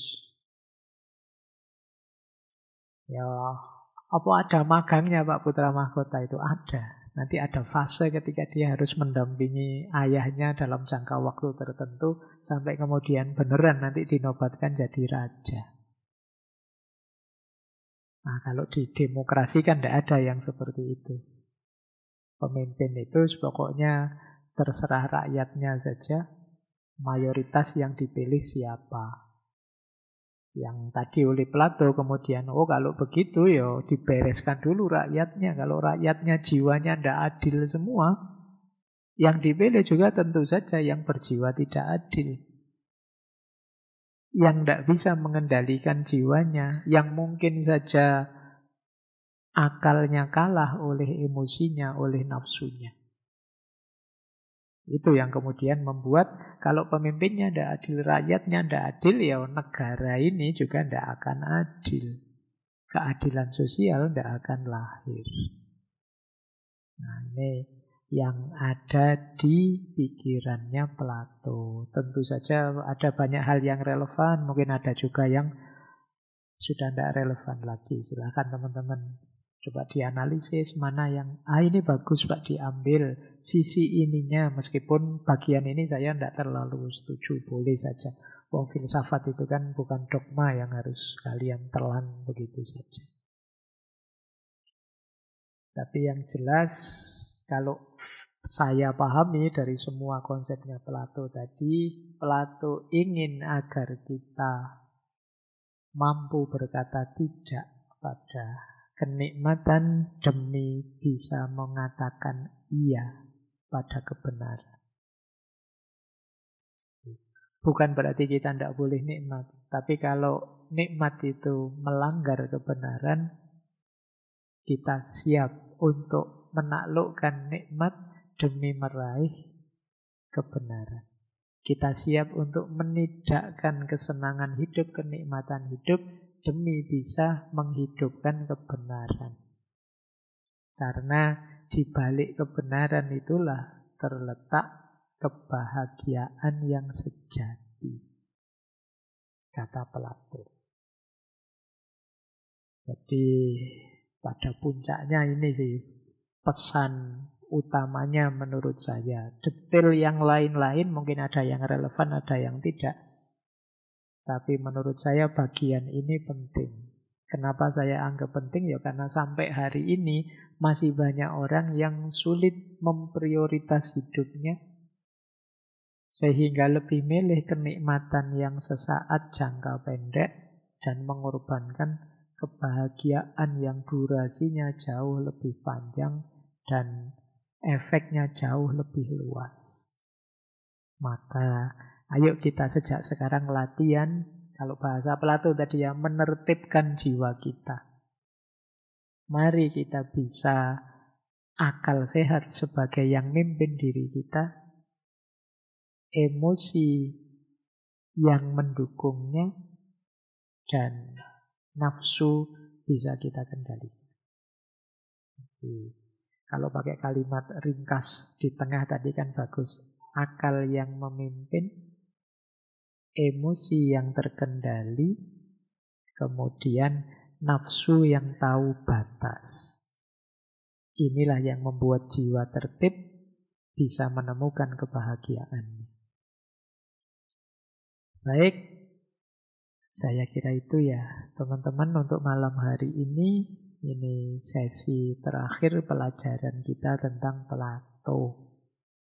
Ya, apa ada magangnya Pak Putra Mahkota itu? Ada. Nanti ada fase ketika dia harus mendampingi ayahnya dalam jangka waktu tertentu sampai kemudian beneran nanti dinobatkan jadi raja. Nah, kalau di demokrasi kan tidak ada yang seperti itu. Pemimpin itu pokoknya terserah rakyatnya saja, mayoritas yang dipilih siapa. Yang tadi oleh Plato kemudian, kalau begitu ya dibereskan dulu rakyatnya. Kalau rakyatnya jiwanya tidak adil semua, yang dipilih juga tentu saja yang berjiwa tidak adil. Yang tidak bisa mengendalikan jiwanya, yang mungkin saja akalnya kalah oleh emosinya, oleh nafsunya. Itu yang kemudian membuat kalau pemimpinnya tidak adil, rakyatnya tidak adil, ya negara ini juga tidak akan adil. Keadilan sosial tidak akan lahir. Nah, ini yang ada di pikirannya Plato. Tentu saja ada banyak hal yang relevan, mungkin ada juga yang sudah tidak relevan lagi. Silakan teman-teman coba dianalisis mana yang ini bagus Pak diambil sisi ininya, meskipun bagian ini saya tidak terlalu setuju, boleh saja. Wong filsafat itu kan bukan dogma yang harus kalian telan begitu saja. Tapi yang jelas kalau saya pahami dari semua konsepnya Plato tadi, Plato ingin agar kita mampu berkata tidak pada kenikmatan demi bisa mengatakan iya pada kebenaran. Bukan berarti kita tidak boleh nikmat. Tapi kalau nikmat itu melanggar kebenaran, kita siap untuk menaklukkan nikmat demi meraih kebenaran. Kita siap untuk menidakkan kesenangan hidup, kenikmatan hidup, demi bisa menghidupkan kebenaran. Karena di balik kebenaran itulah terletak kebahagiaan yang sejati, kata Plato. Jadi pada puncaknya ini sih pesan utamanya menurut saya. Detail yang lain-lain mungkin ada yang relevan, ada yang tidak. Tapi menurut saya bagian ini penting. Kenapa saya anggap penting? Ya karena sampai hari ini masih banyak orang yang sulit memprioritas hidupnya, sehingga lebih milih kenikmatan yang sesaat jangka pendek dan mengorbankan kebahagiaan yang durasinya jauh lebih panjang dan efeknya jauh lebih luas. Maka ayo kita sejak sekarang latihan, kalau bahasa Plato tadi ya, menertibkan jiwa kita. Mari kita bisa akal sehat sebagai yang mimpin diri kita, emosi yang mendukungnya, dan nafsu bisa kita kendalikan. Jadi, kalau pakai kalimat ringkas di tengah tadi kan bagus. Akal yang memimpin, emosi yang terkendali, kemudian nafsu yang tahu batas. Inilah yang membuat jiwa tertib, bisa menemukan kebahagiaannya. Baik, saya kira itu ya teman-teman untuk malam hari ini. Ini sesi terakhir pelajaran kita tentang Plato.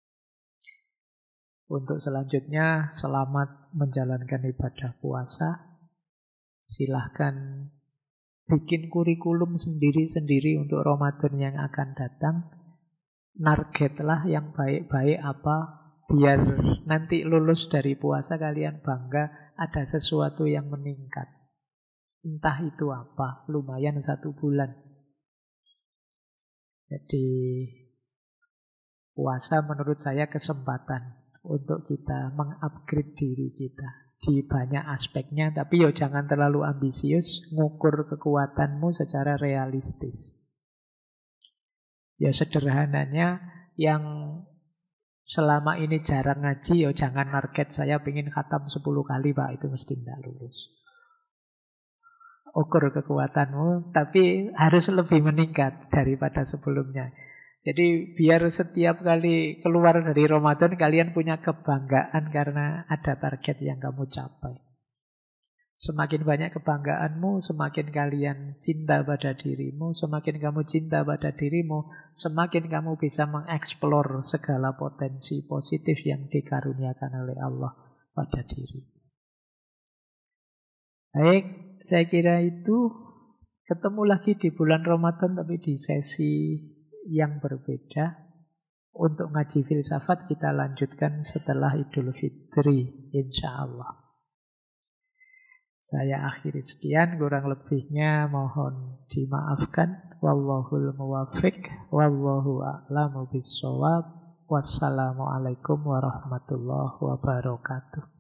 Untuk selanjutnya, selamat menjalankan ibadah puasa. Silahkan bikin kurikulum sendiri-sendiri untuk Ramadan yang akan datang. Targetlah yang baik-baik apa, biar nanti lulus dari puasa kalian bangga ada sesuatu yang meningkat. Entah itu apa, lumayan 1 bulan. Jadi puasa menurut saya kesempatan untuk kita mengupgrade diri kita di banyak aspeknya, tapi yo jangan terlalu ambisius, ngukur kekuatanmu secara realistis. Ya sederhananya, yang selama ini jarang ngaji, yo jangan target saya pengen khatam 10 kali Pak, itu mesti tidak lulus. Ukur kekuatanmu, tapi harus lebih meningkat daripada sebelumnya. Jadi biar setiap kali keluar dari Ramadan kalian punya kebanggaan karena ada target yang kamu capai. Semakin banyak kebanggaanmu, semakin kalian cinta pada dirimu. Semakin kamu cinta pada dirimu, semakin kamu bisa mengeksplor segala potensi positif yang dikaruniakan oleh Allah pada diri. Baik, saya kira itu. Ketemu lagi di bulan Ramadan tapi di sesi yang berbeda. Untuk ngaji filsafat kita lanjutkan setelah Idul Fitri, insya Allah. Saya akhiri sekian, kurang lebihnya mohon dimaafkan. Wallahul muwaffiq, wallahu a'lamu bissawab. Wassalamualaikum warahmatullahi wabarakatuh.